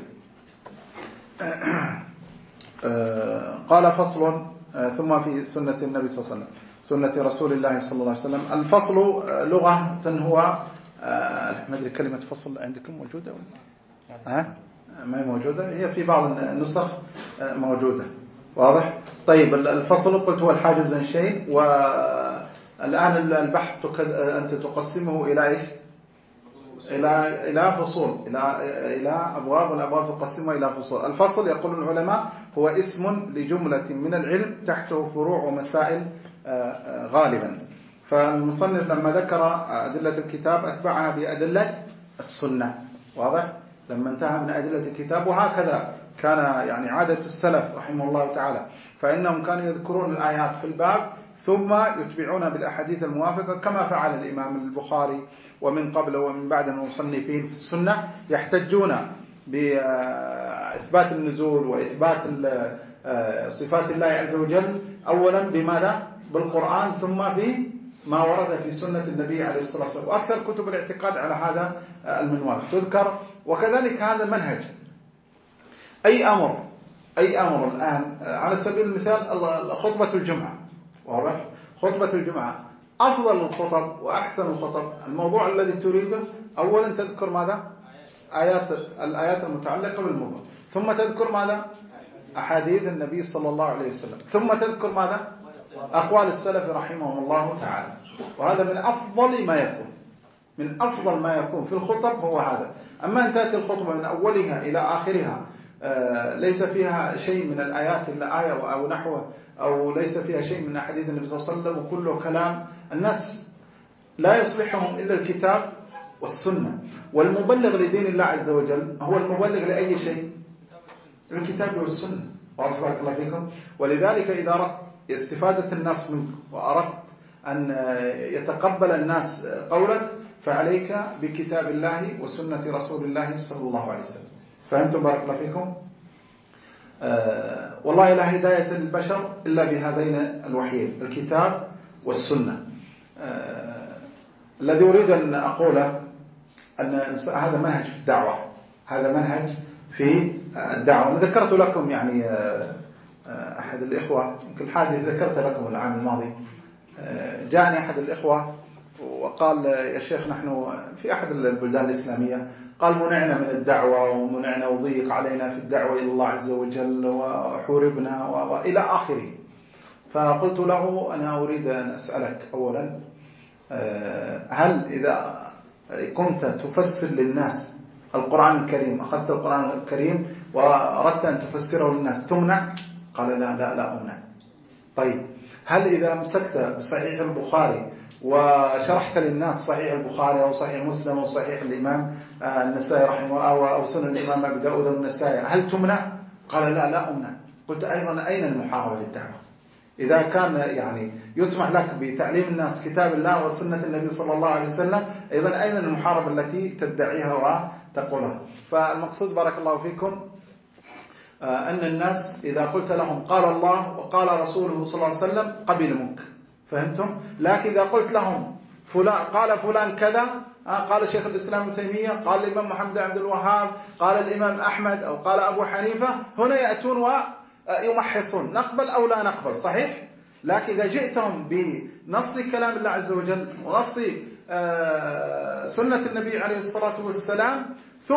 قال فصل ثم في سنة النبي صلى الله عليه وسلم، سنة رسول الله صلى الله عليه وسلم. الفصل لغة هو ما أدري كلمة فصل عندكم موجودة ولا ما هي موجودة؟ هي في بعض النسخ موجودة. واضح؟ طيب الفصل قلت هو الحاجز عن شيء، والآن البحث أنت تقسمه إلى إيش؟ إلى فصول، إلى أبواب، والأبواب تقسمها إلى فصول. الفصل يقول العلماء هو اسم لجملة من العلم تحته فروع ومسائل غالبا. فالمصنف لما ذكر أدلة الكتاب أتبعها بأدلة السنة. واضح؟ لما انتهى من أدلة الكتاب، وهكذا كان يعني عادة السلف رحمه الله تعالى، فإنهم كانوا يذكرون الآيات في الباب ثم يتبعون بالأحاديث الموافقة، كما فعل الإمام البخاري ومن قبله ومن بعد المصنفين في السنة، يحتجون بإثبات النزول وإثبات صفات الله عز وجل أولا بماذا؟ بالقرآن، ثم بما ورد في سنة النبي عليه الصلاة والسلام. وأكثر كتب الاعتقاد على هذا المنوال تذكر. وكذلك هذا منهج أي أمر الآن، على سبيل المثال خطبة الجمعة. واضح؟ خطبة الجمعة أفضل الخطب وأحسن الخطب الموضوع الذي تريده أولا تذكر ماذا؟ الآيات المتعلقة بالموضوع، ثم تذكر ماذا؟ أحاديث النبي صلى الله عليه وسلم، ثم تذكر ماذا؟ أقوال السلف رحمهم الله تعالى. وهذا من أفضل ما يكون في الخطب هو هذا. أما أن تأتي الخطبة من أولها إلى آخرها ليس فيها شيء من الآيات إلا آية أو نحوه، أو ليس فيها شيء من أحاديث النبي صلى الله عليه وسلم، وكله كلام الناس لا يصلحهم إلا الكتاب والسنة. والمبلغ لدين الله عز وجل هو المبلغ لأي شيء؟ الكتاب والسنة. بارك الله فيكم. ولذلك إذا أردت استفادة الناس منك وأردت أن يتقبل الناس قولك، فعليك بكتاب الله وسنة رسول الله صلى الله عليه وسلم. فهمتم؟ بارك الله فيكم. والله لا هداية للبشر إلا بهذين الوحيين، الكتاب والسنة. الذي أريد أن أقوله أن هذا منهج في الدعوة، هذا منهج في الدعوة. أنا ذكرت لكم يعني أحد الإخوة، يمكن الحادث ذكرت لكم العام الماضي، جاءني أحد الإخوة وقال: يا شيخ نحن في أحد البلدان الإسلامية، قال منعنا من الدعوة ومنعنا وضيق علينا في الدعوة إلى الله عز وجل وحوربنا وإلى آخره. فقلت له: أنا أريد أن أسألك أولا، هل إذا كنت تفسر للناس القرآن الكريم، أخذت القرآن الكريم وأردت أن تفسره للناس، تمنع قال لا أمنع. طيب هل إذا مسكت صحيح البخاري وشرحت للناس صحيح البخاري أو صحيح مسلم أو صحيح الإمام النسائي رحمه الله أو سنن الإمام أبي داود والنسائي هل تمنع؟ قال لا أمنع. قلت أيضا أين المحاربة للدعوة؟ إذا كان يعني يسمح لك بتعليم الناس كتاب الله وسنة النبي صلى الله عليه وسلم، إذن أين المحاربة التي تدعيها وتقولها؟ فالمقصود بارك الله فيكم أن الناس إذا قلت لهم قال الله وقال رسوله صلى الله عليه وسلم قبلوا منك، فهمتم؟ لكن إذا قلت لهم قال فلان كذا، قال شيخ الإسلام ابن تيمية، قال الإمام محمد بن عبد الوهاب، قال الإمام أحمد، أو قال أبو حنيفة، هنا يأتون ويمحصون نقبل أو لا نقبل، صحيح؟ لكن إذا جئتهم بنص كلام الله عز وجل ونص سنة النبي عليه الصلاة والسلام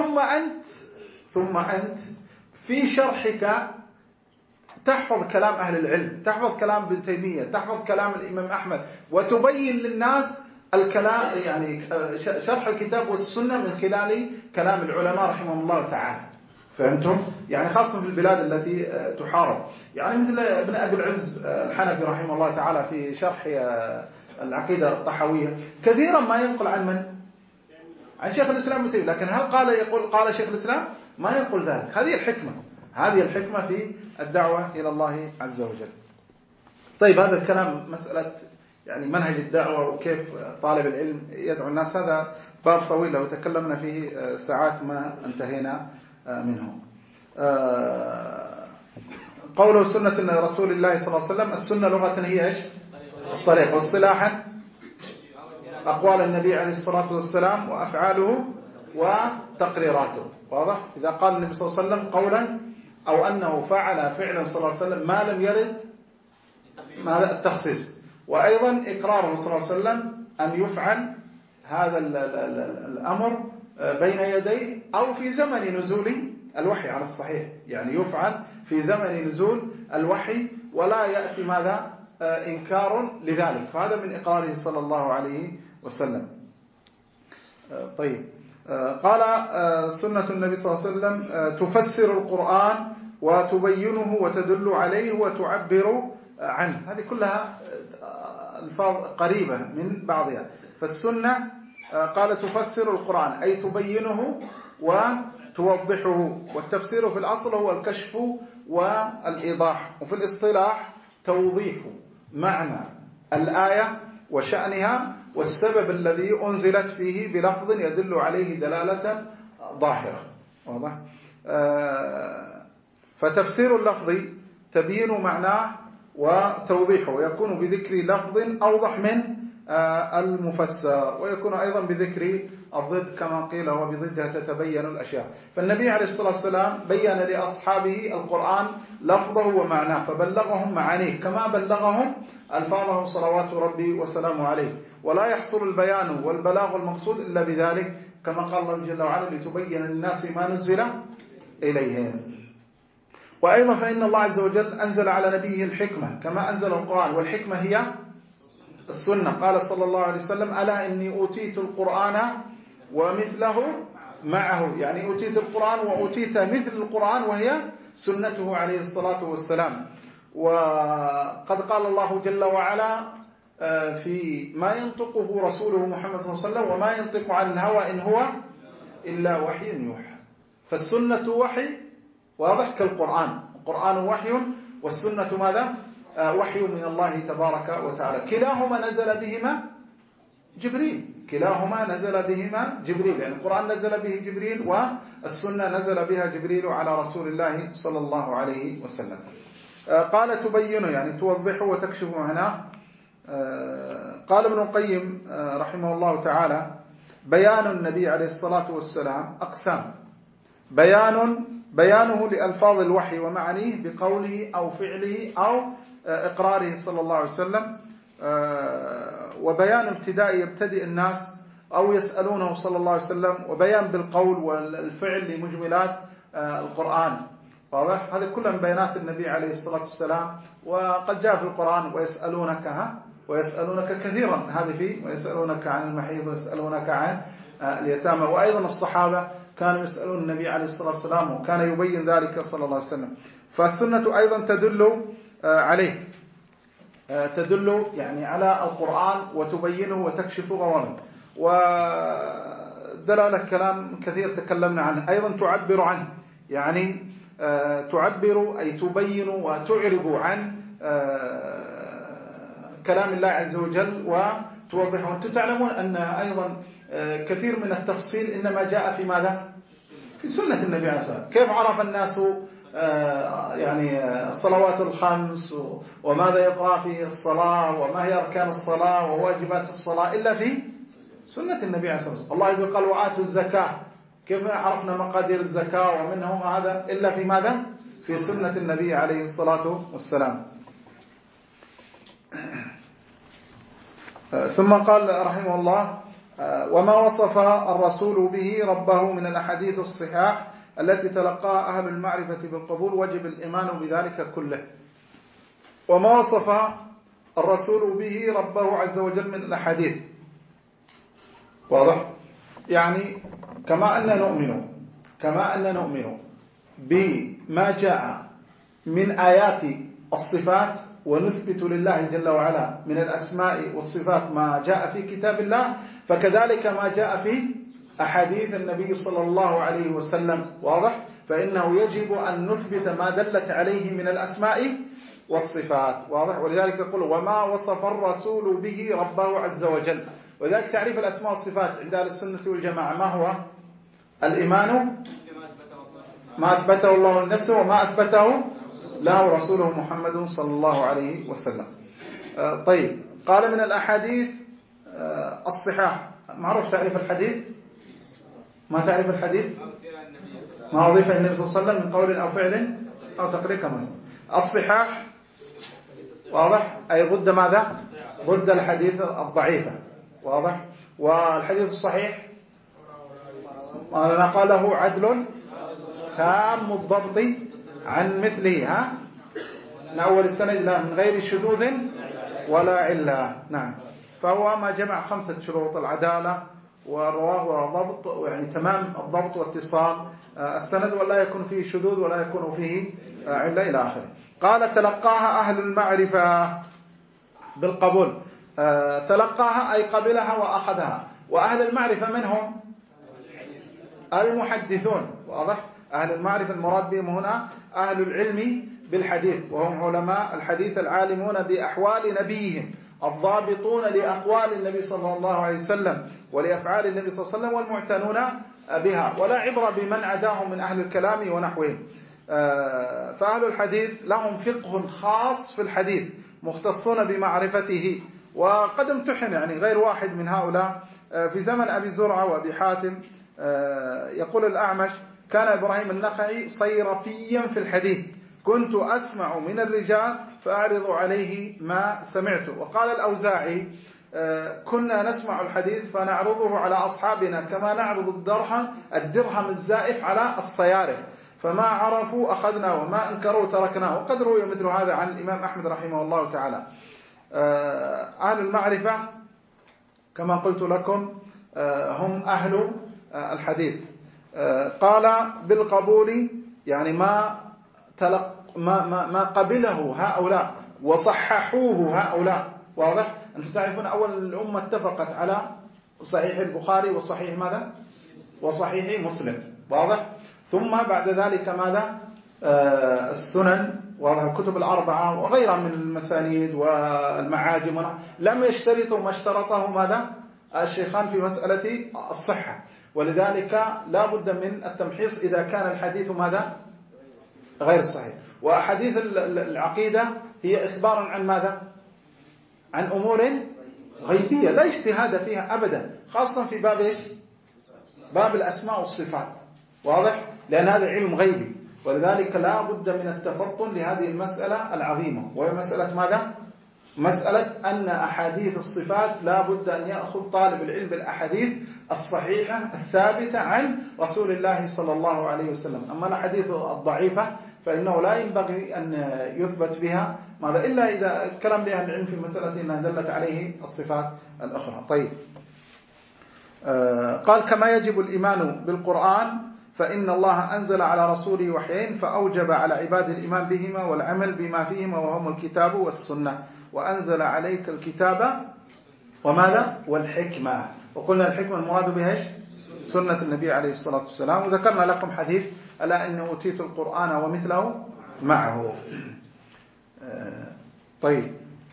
ثم أنت في شرحك تحفظ كلام أهل العلم، تحفظ كلام ابن تيمية، تحفظ كلام الإمام أحمد، وتبين للناس الكلام يعني شرح الكتاب والسنة من خلال كلام العلماء رحمهم الله تعالى، فهمتم؟ يعني خاصة في البلاد التي تحارب، يعني مثل ابن أبي العز الحنفي رحمه الله تعالى في شرح العقيدة الطحاوية كثيرا ما ينقل عن من؟ عن شيخ الإسلام ابن تيمية، لكن هل يقول قال شيخ الإسلام؟ ما يقول ذلك. هذه الحكمة في الدعوة إلى الله عز وجل. طيب هذا الكلام مسألة يعني منهج الدعوة وكيف طالب العلم يدعو الناس، هذا باب طويل لو تكلمنا فيه ساعات ما انتهينا منه. قوله سنة رسول الله صلى الله عليه وسلم، السنة لغة هي إيش؟ الطريق، والصلاحا أقوال النبي عليه الصلاة والسلام وأفعاله وتقريراته، واضح؟ إذا قال النبي صلى الله عليه وسلم قولا أو أنه فعل فعلا صلى الله عليه وسلم ما لم يرد التخصيص، وأيضا إقراره صلى الله عليه وسلم أن يفعل هذا الأمر بين يديه أو في زمن نزول الوحي على الصحيح، يعني يفعل في زمن نزول الوحي ولا يأتي ماذا إنكار لذلك، فهذا من إقراره صلى الله عليه وسلم. طيب قال سنة النبي صلى الله عليه وسلم تفسر القرآن وتبينه وتدل عليه وتعبر عنه، هذه كلها الفاظ قريبة من بعضها. فالسنة قال تفسر القرآن أي تبينه وتوضحه، والتفسير في الأصل هو الكشف والإيضاح، وفي الاصطلاح توضيح معنى الآية وشأنها والسبب الذي أنزلت فيه بلفظ يدل عليه دلالة ظاهرة، واضح؟ فتفسير اللفظ تبيين معناه وتوضيحه، ويكون بذكر لفظ أوضح من المفسر، ويكون أيضا بذكر الضد كما قيل وبضدها تتبين الأشياء. فالنبي عليه الصلاة والسلام بين لأصحابه القرآن لفظه ومعناه، فبلغهم معانيه كما بلغهم ألفاظه صلوات ربي وسلامه عليه، ولا يحصل البيان والبلاغ المقصود إلا بذلك، كما قال الله جل وعلا لتبين للناس ما نزل إليهم. وأيضا فإن الله عز وجل أنزل على نبيه الحكمة كما أنزل القرآن، والحكمة هي السنة. قال صلى الله عليه وسلم ألا إني أوتيت القرآن ومثله معه، يعني أوتيت القرآن وأوتيت مثل القرآن وهي سنته عليه الصلاة والسلام. وقد قال الله جل وعلا في ما ينطقه رسوله محمد صلى الله عليه وسلم وما ينطق عن الهوى إن هو إلا وحي يوحى. فالسنة وحي واضح كالقرآن، القرآن وحي والسنة ماذا؟ وحي من الله تبارك وتعالى، كلاهما نزل بهما جبريل، يعني القرآن نزل به جبريل والسنة نزل بها جبريل على رسول الله صلى الله عليه وسلم. قال تبينه يعني توضحه وتكشف معناه. قال ابن القيم رحمه الله تعالى بيان النبي عليه الصلاة والسلام أقسام: بيانه لألفاظ الوحي ومعانيه بقوله أو فعله أو إقراره صلى الله عليه وسلم، وبيان ابتداء يبتدئ الناس أو يسألونه صلى الله عليه وسلم، وبيان بالقول والفعل لمجملات القرآن، واضح؟ هذه كلها من بيانات النبي عليه الصلاة والسلام، وقد جاء في القرآن ويسألونك كثيرا، هذه فيه ويسألونك عن المحيض ويسألونك عن اليتامى. وأيضا الصحابة كانوا يسألون النبي عليه الصلاة والسلام وكان يبين ذلك صلى الله عليه وسلم. فالسنة أيضا تدل عليه، تدل يعني على القرآن وتبينه وتكشف غوامضه. ودلالة كلام كثير تكلمنا عنه، أيضا تعبر عنه، يعني تعبر أي تبين وتعرب عن كلام الله عز وجل وتوضحه. أنتم تعلمون أن أيضا كثير من التفصيل إنما جاء في ماذا؟ في سنة النبي عليه الصلاة والسلام. كيف عرف الناس يعني الصلوات الخمس وماذا يقرأ في الصلاة وما هي أركان الصلاة وواجبات الصلاة إلا في سنة النبي عليه الصلاة والسلام. الله عز وجل قال وآتوا الزكاة، كيف عرفنا مقادير الزكاة ومنهم هذا إلا في ماذا؟ في سنة النبي عليه الصلاة والسلام. ثم قال رحمه الله وما وصف الرسول به ربه من الأحاديث الصحاح التي تلقاها أهل المعرفة بالقبول وجب الإيمان بذلك كله. وما وصف الرسول به ربه عز وجل من الأحاديث، واضح؟ يعني كما أننا نؤمن بما جاء من آيات الصفات ونثبت لله جل وعلا من الأسماء والصفات ما جاء في كتاب الله، فكذلك ما جاء في أحاديث النبي صلى الله عليه وسلم، واضح؟ فإنه يجب أن نثبت ما دلت عليه من الأسماء والصفات، واضح؟ ولذلك يقول وما وصف الرسول به ربه عز وجل. وذلك تعريف الأسماء والصفات عند أهل السنة والجماعة ما هو؟ الإيمان ما أثبته الله لنفسه وما أثبته له رسوله محمد صلى الله عليه وسلم. طيب، قال من الأحاديث الصحاح. معروف تعريف الحديث؟ ما تعرف الحديث؟ ما أضيف النبي صلى الله عليه وسلم من قول أو فعل أو تقرير كما. الصحاح واضح، أي ضد ماذا؟ ضد الحديث الضعيفة، واضح؟ والحديث الصحيح ما قاله عدل تام الضبط عن مثله، من أول السند لا من غير شذوذ ولا علة. نعم، فهو ما جمع 5 شروط: العدالة والرواه والضبط، يعني تمام الضبط واتصال السند، ولا يكون فيه شذوذ ولا يكون فيه علة إلى آخره. قال تلقاها أهل المعرفة بالقبول. تلقاها أي قبلها وأخذها. وأهل المعرفة منهم المحدثون، واضح؟ أهل المعرفة المراد بهم هنا أهل العلم بالحديث، وهم علماء الحديث العالمون بأحوال نبيهم الضابطون لأقوال النبي صلى الله عليه وسلم ولأفعال النبي صلى الله عليه وسلم والمعتنون بها، ولا عبرة بمن عداهم من أهل الكلام ونحوهم. فأهل الحديث لهم فقه خاص في الحديث مختصون بمعرفته. وقد امتحن يعني غير واحد من هؤلاء في زمن أبي زرعة وأبي حاتم. يقول الأعمش كان إبراهيم النخعي صيرفيا في الحديث، كنت أسمع من الرجال فأعرض عليه ما سمعته. وقال الأوزاعي كنا نسمع الحديث فنعرضه على أصحابنا كما نعرض الدرهم الزائف على الصيارف، فما عرفوا أخذنا وما أنكروا تركناه. وقد روي مثل هذا عن الإمام أحمد رحمه الله تعالى. أهل المعرفة كما قلت لكم هم أهل الحديث. قال بالقبول يعني ما قبله هؤلاء وصححوه هؤلاء، واضح؟ أنتم تعرفون أول الأمة اتفقت على صحيح البخاري وصحيح ماذا؟ وصحيح مسلم، واضح؟ ثم بعد ذلك ماذا؟ السنن والكتب الأربعة وغيرها من المسانيد والمعاجم لم يشترطوا ما اشترطه ماذا؟ الشيخان في مسألة الصحة. ولذلك لا بد من التمحيص إذا كان الحديث ماذا؟ غير صحيح. وأحاديث العقيدة هي إخبار عن ماذا؟ عن أمور غيبية لا اجتهاد فيها أبدا، خاصة في باب إيش؟ باب الأسماء والصفات، واضح؟ لأن هذا علم غيبي، ولذلك لا بد من التفطن لهذه المسألة العظيمة، وهي مسألة ماذا؟ مسألة أن أحاديث الصفات لا بد أن يأخذ طالب العلم بالأحاديث الصحيحة الثابتة عن رسول الله صلى الله عليه وسلم. أما الأحاديث الضعيفة فإنه لا ينبغي أن يثبت بها ماذا إلا إذا الكلام لأهل العلم في مسألة أنها دلت عليه الصفات الأخرى. طيب، قال كما يجب الإيمان بالقرآن فإن الله أنزل على رسوله وحيين فأوجب على عباد الإيمان بهما والعمل بما فيهما وهم الكتاب والسنة، وأنزل عليك الكتاب وماذا؟ والحكمة. وقلنا الحكمة المراد بها إيش؟ سنة النبي عليه الصلاة والسلام. وذكرنا لكم حديث ألا إن أوتيت القرآن ومثله معه. طيب،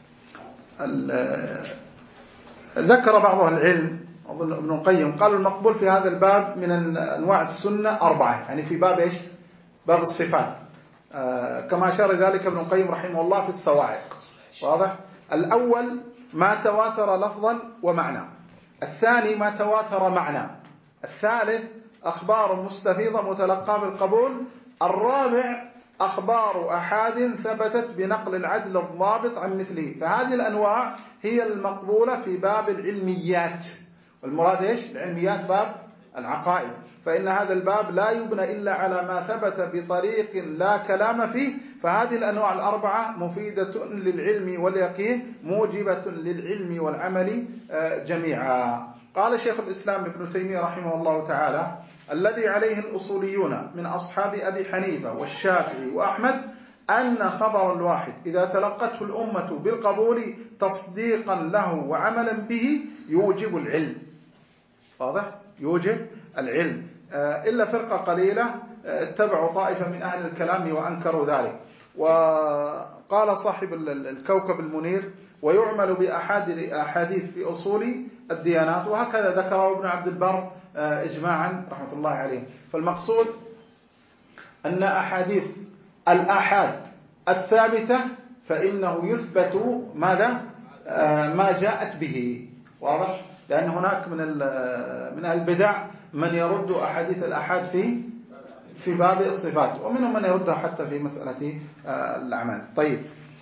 ذكر بعض أهل العلم أظن ابن القيم قال المقبول في هذا الباب من أنواع السنة 4، يعني في باب إيش؟ باب الصفات، كما أشار ذلك ابن القيم رحمه الله في الصواعق. واضح؟ الأول ما تواتر لفظا ومعنى، الثاني ما تواتر معنى، الثالث أخبار مستفيضة متلقى بالقبول، الرابع أخبار أحاد ثبتت بنقل العدل الضابط عن مثله. فهذه الأنواع هي المقبولة في باب العلميات، والمراد إيش؟ العلميات باب العقائد، فإن هذا الباب لا يبنى إلا على ما ثبت بطريق لا كلام فيه. فهذه الأنواع ال4 مفيدة للعلم واليقين موجبة للعلم والعمل جميعا. قال شيخ الإسلام ابن تيمية رحمه الله تعالى: الذي عليه الأصوليون من أصحاب أبي حنيفة والشافعي وأحمد أن خبر الواحد إذا تلقته الأمة بالقبول تصديقا له وعملا به يوجب العلم. واضح؟ يوجب العلم، إلا فرقة قليلة اتبعوا طائفة من أهل الكلام وأنكروا ذلك. وقال صاحب الكوكب المنير: ويعمل بأحاديث في أصول الديانات. وهكذا ذكره ابن عبد البر إجماعا رحمة الله عليه. فالمقصود أن أحاديث الآحاد الثابتة فإنه يثبت ماذا؟ ما جاءت به. واضح؟ لأن هناك من البدع من يرد أحاديث الآحاد في باب الصفات، ومنهم من يردها حتى في مسألة الأعمال. طيب،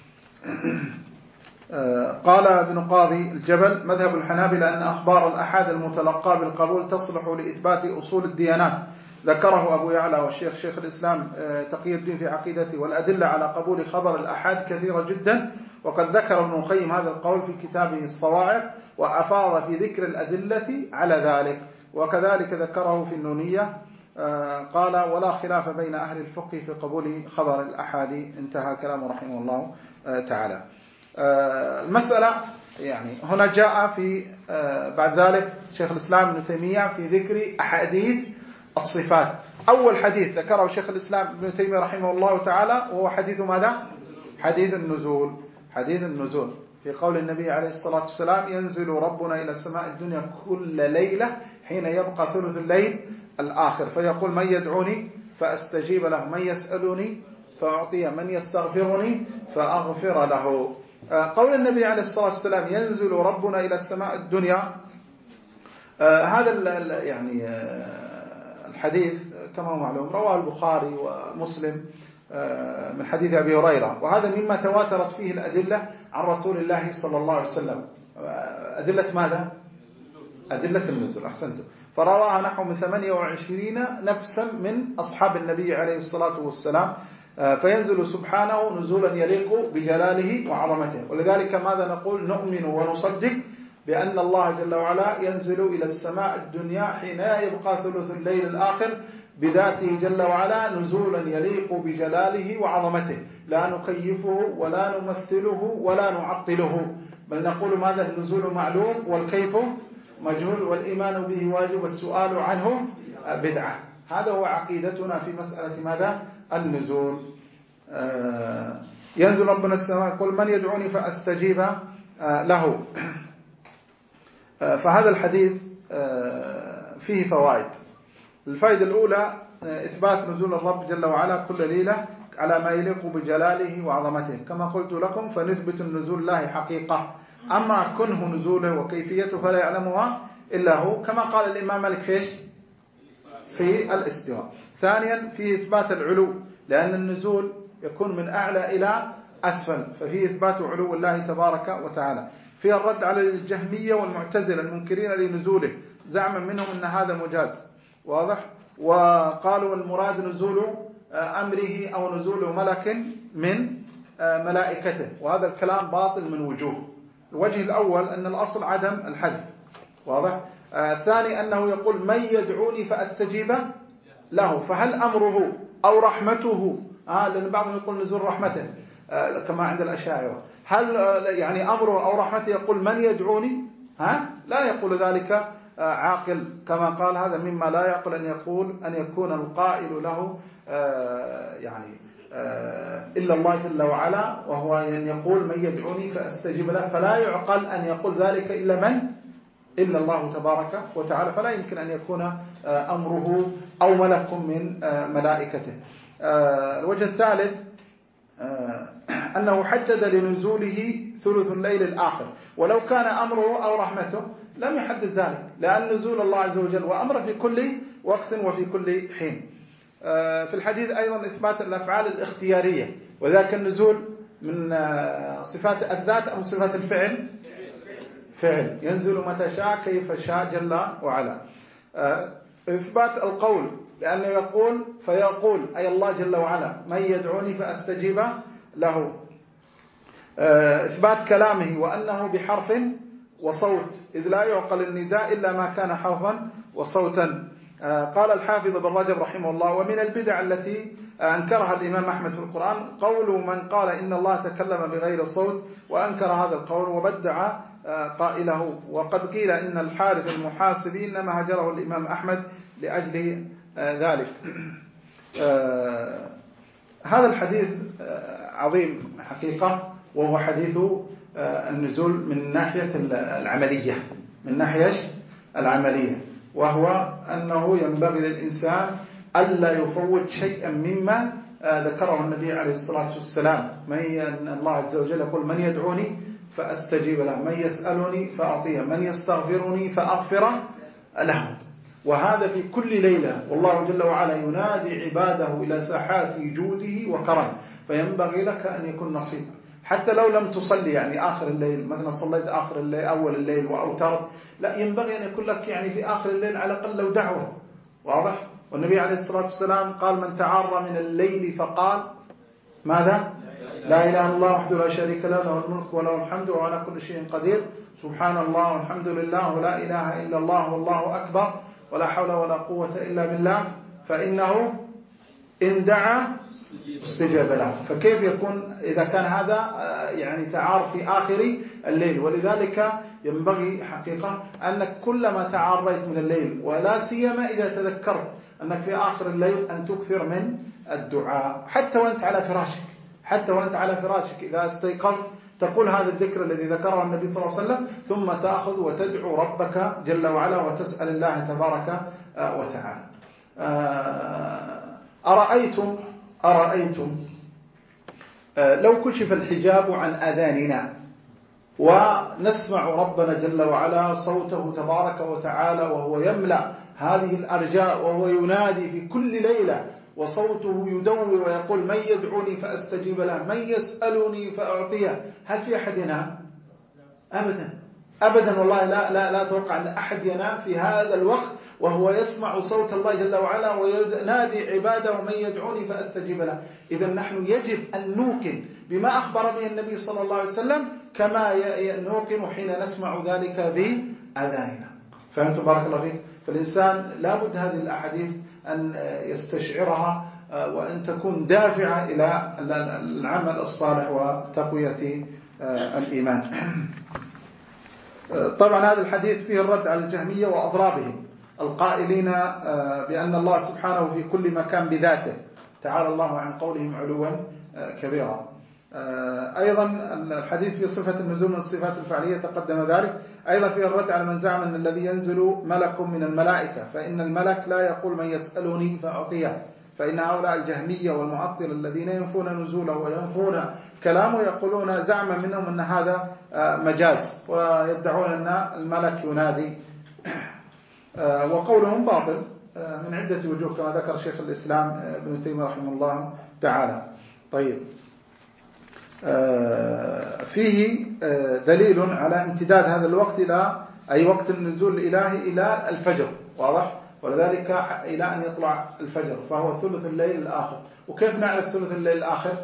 قال ابن قاضي الجبل: مذهب الحنابلة أن أخبار الآحاد المتلقى بالقبول تصلح لإثبات أصول الديانات. ذكره أبو يعلى والشيخ شيخ الإسلام تقي الدين في عقيدته. والأدلة على قبول خبر الآحاد كثيرة جدا، وقد ذكر ابن القيم هذا القول في كتابه الصواعق وأفاض في ذكر الأدلة على ذلك. وكذلك ذكره في النونية، قال: ولا خلاف بين أهل الفقه في قبول خبر الأحاد. انتهى كلامه رحمه الله تعالى. المسألة يعني هنا جاء في بعد ذلك شيخ الإسلام ابن تيمية في ذكر أحاديث الصفات. أول حديث ذكره شيخ الإسلام ابن تيمية رحمه الله تعالى وهو حديث ماذا؟ حديث النزول. حديث النزول في قول النبي عليه الصلاة والسلام: ينزل ربنا إلى السماء الدنيا كل ليلة حين يبقى ثلث الليل الآخر فيقول: من يدعوني فأستجيب له، من يسألني فأعطيه، من يستغفرني فأغفر له. قول النبي عليه الصلاة والسلام: ينزل ربنا إلى السماء الدنيا، هذا يعني الحديث كما هو معلوم رواه البخاري ومسلم من حديث أبي هريرة، وهذا مما تواترت فيه الأدلة عن رسول الله صلى الله عليه وسلم. أدلة ماذا؟ أدلة النزول. أحسنتم. فرواها نحو من 28 نفسا من أصحاب النبي عليه الصلاة والسلام. فينزل سبحانه نزولا يليق بجلاله وعظمته. ولذلك ماذا نقول؟ نؤمن ونصدق بأن الله جل وعلا ينزل إلى السماء الدنيا حين يبقى ثلث الليل الآخر بذاته جل وعلا نزولا يليق بجلاله وعظمته، لا نكيفه ولا نمثله ولا نعطله، بل نقول ماذا؟ النزول معلوم والكيف مجهول والإيمان به واجب والسؤال عنه بدعة. هذا هو عقيدتنا في مسألة ماذا؟ النزول. ينزل ربنا السماء يقول: من يدعوني فأستجيب له. فهذا الحديث فيه فوائد. الفائدة الأولى إثبات نزول الرب جل وعلا كل ليلة على ما يليق بجلاله وعظمته، كما قلت لكم فنثبت النزول الله حقيقة، أما كنه نزوله وكيفيته فلا يعلمها إلا هو، كما قال الإمام مالك في الاستواء. ثانيا في إثبات العلو، لأن النزول يكون من أعلى إلى أسفل، ففي إثبات علو الله تبارك وتعالى. في الرد على الجهمية والمعتزلة المنكرين لنزوله زعما منهم أن هذا مجاز. واضح؟ وقالوا المراد نزول أمره أو نزول ملك من ملائكته، وهذا الكلام باطل من وجوه. الوجه الأول أن الأصل عدم الحذف. واضح؟ الثاني أنه يقول: من يدعوني فأستجيب له، فهل أمره أو رحمته، لأن بعضهم يقول نزول رحمته كما عند الأشاعرة، هل يعني أمره أو رحمته يقول من يدعوني؟ لا يقول ذلك عاقل كما قال، هذا مما لا يعقل أن يكون القائل له يعني إلا الله جل وعلا، وهو أن يقول من يدعوني فأستجيب له، فلا يعقل أن يقول ذلك إلا الله تبارك وتعالى، فلا يمكن أن يكون أمره أو ملك من ملائكته. الوجه الثالث أنه حدد لنزوله ثلث الليل الآخر، ولو كان أمره أو رحمته لم يحدد ذلك، لأن نزول الله عز وجل وأمره في كل وقت وفي كل حين. في الحديث أيضا إثبات الأفعال الاختيارية، وذاك النزول من صفات الذات أو صفات الفعل؟ فعل، ينزل متى شاء كيف شاء جل وعلا. إثبات القول، لأنه يقول فيقول أي الله جل وعلا من يدعوني فأستجيب له. إثبات كلامه وأنه بحرف وصوت، إذ لا يعقل النداء إلا ما كان حرفا وصوتا. قال الحافظ بن رجب رحمه الله: ومن البدع التي أنكرها الإمام أحمد في القرآن قول من قال إن الله تكلم بغير صوت، وأنكر هذا القول وبدع قائله. وقد قيل إن الحارث المحاسبي إنما هجره الإمام أحمد لأجل ذلك. هذا الحديث عظيم حقيقة، وهو حديث النزول من ناحية العملية، من ناحية العملية، وهو أنه ينبغي للإنسان ألا يفوت شيئا مما ذكره النبي عليه الصلاة والسلام. الله عز وجل يقول من يدعوني فأستجيب له، من يسألني فأعطيه، من يستغفرني فأغفر له. وهذا في كل ليلة، والله جل وعلا ينادي عباده إلى ساحات جوده وكرمه، فينبغي لك أن يكون نصيب حتى لو لم تصلي، يعني آخر الليل مثلا صليت آخر الليل أول الليل وأوتر، لا، ينبغي أن يكون لك يعني في آخر الليل على الأقل لو دعوة. واضح؟ والنبي عليه الصلاة والسلام قال من تعرى من الليل فقال ماذا؟ لا إله إلا الله وحده لا شريك له، له الملك وله الحمد وهو على كل شيء قدير، سبحان الله والحمد لله ولا إله إلا الله والله أكبر ولا حول ولا قوة إلا بالله، فإنه إن دعا استجاب له. فكيف يكون إذا كان هذا يعني تعار في آخر الليل؟ ولذلك ينبغي حقيقة أنك كلما تعاريت من الليل، ولا سيما إذا تذكرت أنك في آخر الليل، أن تكثر من الدعاء حتى وأنت على فراشك. إذا استيقظت تقول هذا الذكر الذي ذكره النبي صلى الله عليه وسلم، ثم تأخذ وتدعو ربك جل وعلا وتسأل الله تبارك وتعالى. أرأيتم لو كشف الحجاب عن أذاننا ونسمع ربنا جل وعلا صوته تبارك وتعالى وهو يملأ هذه الأرجاء، وهو ينادي في كل ليلة وصوته يدوي ويقول من يدعوني فأستجيب له، من يسألني فأعطيه، هل في أحد ينام؟ أبدا والله لا أتوقع أن أحد ينام في هذا الوقت وهو يسمع صوت الله جل وعلا وينادي عباده من يدعوني فأستجيب له. إذا نحن يجب أن نوقن بما أخبر به النبي صلى الله عليه وسلم كما نوقن حين نسمع ذلك بأذاننا. فهمت؟ بارك الله فيك. فالإنسان لابد هذه الأحاديث أن يستشعرها، وأن تكون دافعة إلى العمل الصالح وتقوية الإيمان. طبعا هذا الحديث فيه الرد على الجهمية وأضرابهم القائلين بأن الله سبحانه في كل مكان بذاته، تعالى الله عن قولهم علوا كبيرا. أيضا الحديث في صفة النزول من الصفات الفعلية تقدم ذلك. أيضا في الرد على من زعم أن الذي ينزل ملك من الملائكة، فإن الملك لا يقول من يسألني فأعطيه، فإن هؤلاء الجهمية والمعطل الذين ينفون نزوله وينفون كلامه يقولون زعما منهم أن هذا مجاز، ويدعون أن الملك ينادي، وقولهم باطل من عدة وجوه كما ذكر شيخ الإسلام ابن تيمية رحمه الله تعالى. طيب، فيه دليل على امتداد هذا الوقت إلى أي وقت النزول الإلهي إلى الفجر، واضح؟ ولذلك إلى أن يطلع الفجر، فهو ثلث الليل الآخر. وكيف نعرف ثلث الليل الآخر؟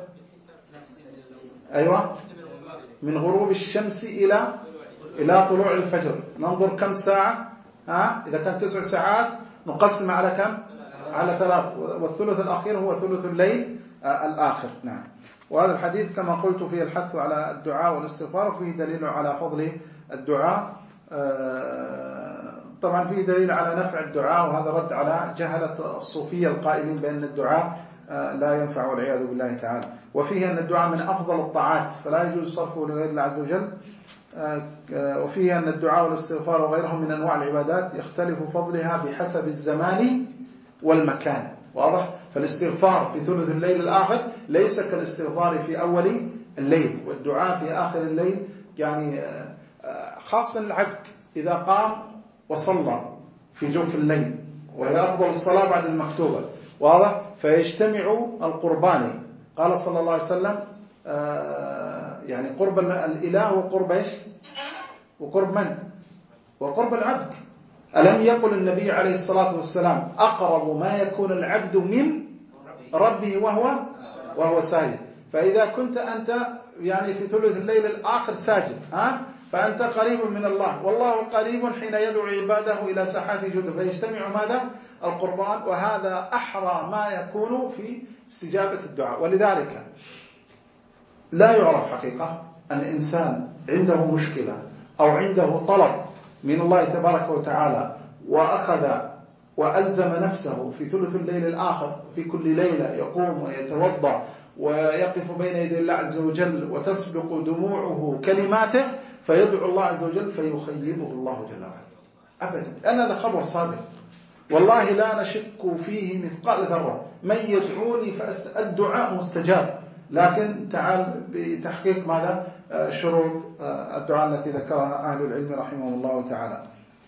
أيوة، من غروب الشمس إلى طلوع الفجر. ننظر كم ساعة، إذا كان 9 ساعات نقسم على كم؟ على 3 والثلث الأخير هو ثلث الليل الآخر. نعم. وهذا الحديث كما قلت فيه الحث على الدعاء والاستغفار، وفيه دليل على فضل الدعاء. طبعا فيه دليل على نفع الدعاء، وهذا رد على جهلة الصوفية القائلين بأن الدعاء لا ينفع والعياذ بالله تعالى. وفيه أن الدعاء من أفضل الطاعات فلا يجوز صرفه لغير الله عز وجل. وفيه أن الدعاء والاستغفار وغيرهم من أنواع العبادات يختلف فضلها بحسب الزمان والمكان. واضح؟ فالاستغفار في ثلث الليل الآخر ليس كالاستغفار في أول الليل، والدعاء في آخر الليل يعني خاصة العبد إذا قام وصلى في جوف الليل، وهي أفضل الصلاة بعد المكتوبة. واضح؟ فيجتمع القربان. قال صلى الله عليه وسلم يعني قرب الإله وقرب إيش؟ وقرب من؟ وقرب العبد. ألم يقل النبي عليه الصلاة والسلام أقرب ما يكون العبد من ربه وهو ساجد؟ فإذا كنت أنت يعني في ثلث الليل الآخر ساجد فأنت قريب من الله، والله قريب حين يدعو عباده إلى ساحات جوده، فيجتمع ماذا؟ القربان. وهذا أحرى ما يكون في استجابة الدعاء. ولذلك لا يعرف حقيقة أن إنسان عنده مشكلة أو عنده طلب من الله تبارك وتعالى وأخذ وألزم نفسه في ثلث الليل الآخر في كل ليلة يقوم ويتوضأ ويقف بين يدي الله عز وجل وتسبق دموعه كلماته فيدعو الله عز وجل فيخيبه الله جل وعلا أبدا، لأن هذا خبر صادق والله لا نشك فيه مثقال ذرة. من يدعوني فالدعاء مستجاب، لكن تعال بتحقيق ماذا؟ شروط الدعاء التي ذكرها أهل العلم رحمه الله تعالى.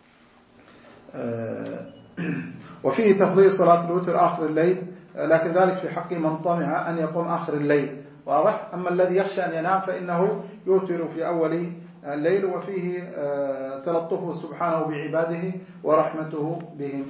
وفيه تفضيل صلاة الوتر آخر الليل، لكن ذلك في حق من طمع أن يقوم آخر الليل. واضح؟ أما الذي يخشى أن ينام فإنه يوتر في أول الليل، وفيه تلطفه سبحانه بعباده ورحمته بهم.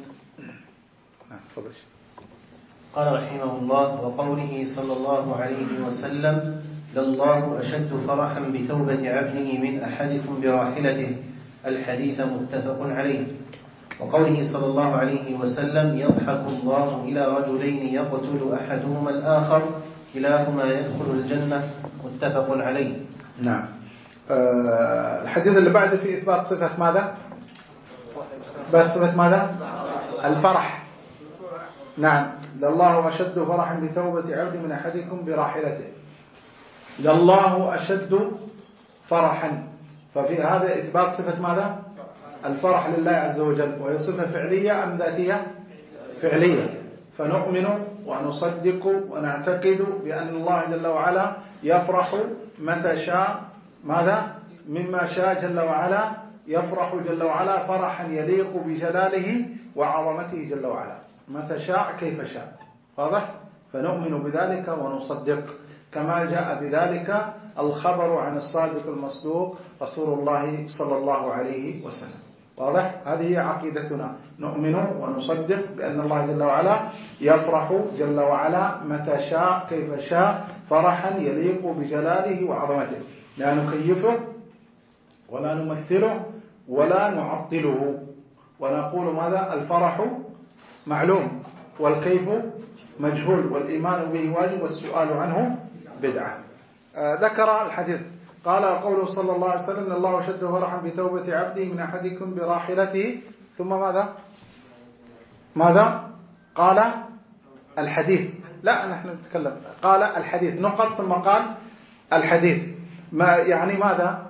قال رحمه الله: وقوله صلى الله عليه وسلم: لله أشد فرحا بتوبة عبده من أحدكم براحلته، الحديث متفق عليه. وقوله صلى الله عليه وسلم: يضحك الله إلى رجلين يقتل أحدهما الآخر كلاهما يدخل الجنة، متفق عليه. نعم. الحديث اللي بعده في إثبات صفة ماذا؟ إثبات صفة ماذا؟ الفرح. نعم. لله أشد فرحا بتوبة عبد من أحدكم براحلته. لله أشد فرحا، ففي هذا إثبات صفة ماذا؟ الفرح لله عز وجل، وهي صفة فعلية أم ذاتية؟ فعلية. فنؤمن ونصدق ونعتقد بأن الله جل وعلا يفرح متى شاء ماذا؟ مما شاء جل وعلا، يفرح جل وعلا فرحا يليق بجلاله وعظمته جل وعلا، متى شاء كيف شاء. واضح؟ فنؤمن بذلك ونصدق، كما جاء بذلك الخبر عن الصادق المصدوق رسول الله صلى الله عليه وسلم. واضح؟ هذه عقيدتنا، نؤمن ونصدق بأن الله جل وعلا يفرح جل وعلا متى شاء كيف شاء فرحا يليق بجلاله وعظمته، لا نكيفه ولا نمثله ولا نعطله، ونقول ماذا؟ الفرح معلوم والكيف مجهول والإيمان به واجب والسؤال عنه بدعة. ذكر الحديث قال قوله صلى الله عليه وسلم: الله أشد فرحا بتوبة عبده من أحدكم براحلته، ثم ماذا؟ قال الحديث. لا، نحن نتكلم قال الحديث نقط ثم قال الحديث. ما يعني ماذا؟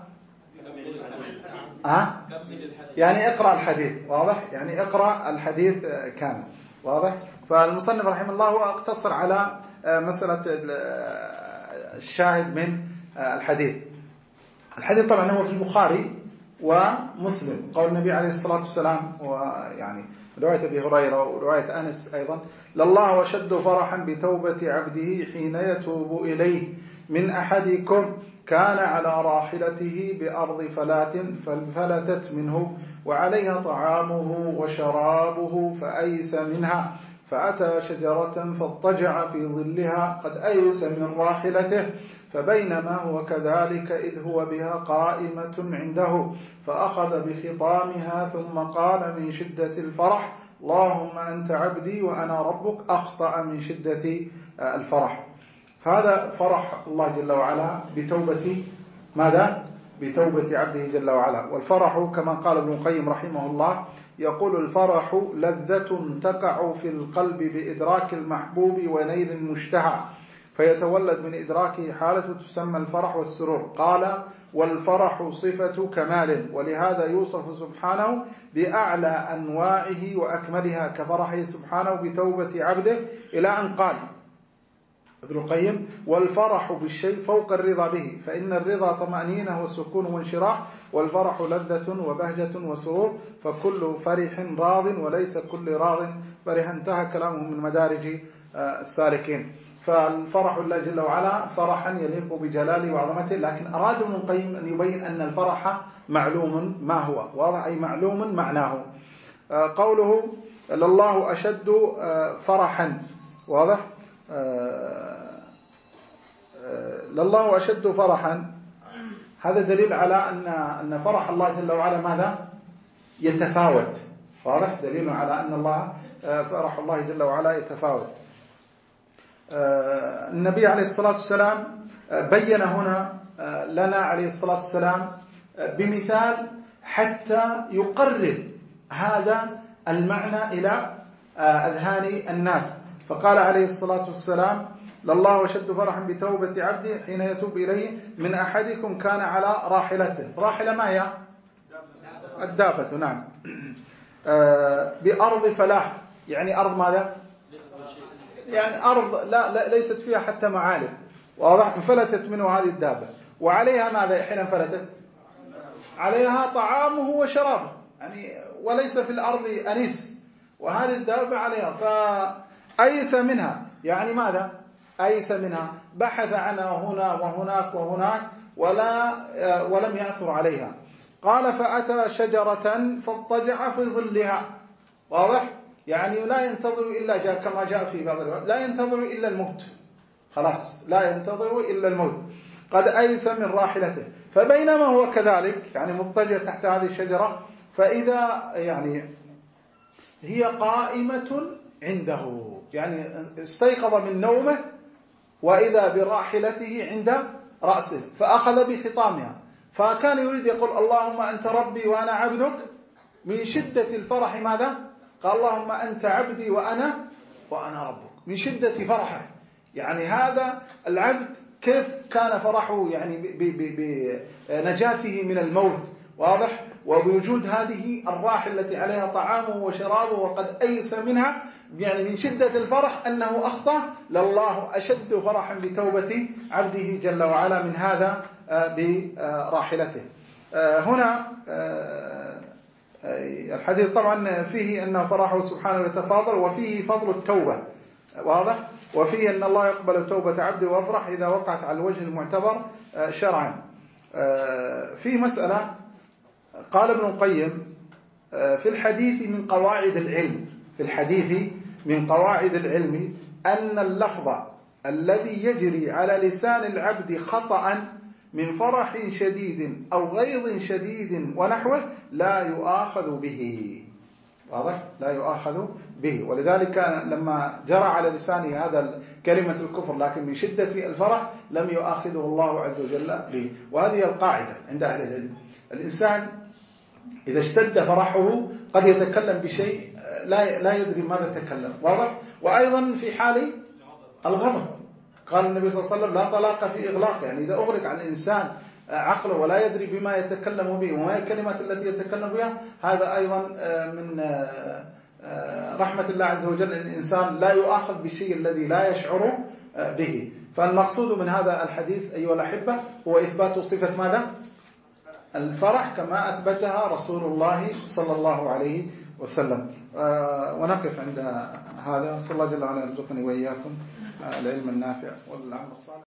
يعني اقرأ الحديث. واضح؟ يعني اقرأ الحديث كامل. واضح؟ فالمصنف رحمه الله اقتصر على مسألة الشاهد من الحديث. الحديث طبعا هو في البخاري ومسلم، قول النبي عليه الصلاة والسلام، ويعني رواية أبي هريرة ورواية أنس أيضا: لله أشد فرحا بتوبة عبده حين يتوب إليه من أحدكم كان على راحلته بأرض فلات فانفلتت منه وعليها طعامه وشرابه فأيس منها فأتى شجرة فاضطجع في ظلها قد أيس من راحلته، فبينما هو كذلك إذ هو بها قائمة عنده فأخذ بخطامها ثم قال من شدة الفرح: اللهم أنت عبدي وأنا ربك أخطأ من شدة الفرح. هذا فرح الله جل وعلا بتوبة ماذا؟ بتوبة عبده جل وعلا. والفرح كما قال ابن القيم رحمه الله يقول الفرح لذة تقع في القلب بإدراك المحبوب ونيل المشتهى، فيتولد من إدراكه حالة تسمى الفرح والسرور. قال والفرح صفة كمال، ولهذا يوصف سبحانه بأعلى أنواعه وأكملها كفرحه سبحانه بتوبة عبده، إلى أن قال ابن القيم والفرح بالشيء فوق الرضا به، فإن الرضا طمأنينة وسكون وانشراح، والفرح لذة وبهجة وسرور، فكل فرح راض وليس كل راض فرح. انتهى كلامه من مدارج السالكين. فالفرح الله جل وعلا فرحا يليق بجلاله وعظمته، لكن أراد ابن القيم أن يبين أن الفرح معلوم ما هو، واضح، أي معلوم معناه. قوله لله أشد فرحا، واضح، لله أشد فرحا، هذا دليل على أن فرح الله جل وعلا ماذا؟ يتفاوت، واضح، دليل على أن الله فرح الله جل وعلا يتفاوت. النبي عليه الصلاة والسلام بين هنا لنا عليه الصلاة والسلام بمثال حتى يقرب هذا المعنى إلى أذهان الناس. فقال عليه الصلاة والسلام لله أشد فرحا بتوبة عبده حين يتوب إليه من أحدكم كان على راحلته. راحلة ما هي؟ الدابة، نعم. بأرض فلاح، يعني أرض ماذا؟ يعني أرض لا ليست فيها حتى معالم، واضح، انفلتت منه هذه الدابة، وعليها ماذا حين انفلتت؟ عليها طعامه وشرابه، يعني وليس في الأرض أنيس، وهذه الدابة عليها، فأيس منها، يعني ماذا؟ أيس منها، بحث عنها هنا وهناك وهناك ولم يأثر عليها. قال فأتى شجرة فاضطجع في ظلها، واضح، يعني لا ينتظر إلا كما جاء في بعض الروايات لا ينتظر إلا الموت، خلاص لا ينتظر إلا الموت، قد أيس من راحلته. فبينما هو كذلك يعني مضطجع تحت هذه الشجرة، فإذا يعني هي قائمة عنده، يعني استيقظ من نومه وإذا براحلته عند رأسه، فأخذ بخطامها، فكان يريد يقول اللهم أنت ربي وأنا عبدك، من شدة الفرح ماذا؟ قال اللهم أنت عبدي وأنا ربك، من شدة فرحه. يعني هذا العبد كيف كان فرحه يعني بنجاته من الموت، واضح، وبوجود هذه الراحل التي عليها طعامه وشرابه وقد أيس منها، يعني من شدة الفرح أنه أخطأ. لله أشد فرحا بتوبة عبده جل وعلا من هذا براحلته. هنا الحديث طبعا فيه أن فرحه سبحانه يتفاضل، وفيه فضل التوبة، واضح، وفيه أن الله يقبل توبة عبده وافرح إذا وقعت على الوجه المعتبر شرعا. في مسألة قال ابن القيم في الحديث من قواعد العلم، في الحديث من قواعد العلم أن اللفظ الذي يجري على لسان العبد خطأ من فرح شديد أو غيظ شديد ونحوه لا يؤاخذ به، واضح، لا يؤاخذ به. ولذلك لما جرى على لسانه هذا كلمة الكفر لكن من شدة الفرح لم يؤاخذه الله عز وجل به. وهذه القاعدة عند أهل العلم، الإنسان إذا اشتد فرحه قد يتكلم بشيء لا يدري ماذا تكلم، واضح. وأيضا في حال الغضب قال النبي صلى الله عليه وسلم لا طلاق في إغلاق، يعني إذا أغلق على الإنسان عقله ولا يدري بما يتكلم به وما الكلمات التي يتكلم بها، هذا أيضا من رحمة الله عز وجل أن الإنسان لا يؤاخذ بالشيء الذي لا يشعر به. فالمقصود من هذا الحديث أيها الأحبة هو إثبات صفة ماذا؟ الفرح كما أثبتها رسول الله صلى الله عليه وسلم. ونقف عند هذا. صلى الله جل وعلا يرزقني وإياكم العلم النافع والعمل الصالح.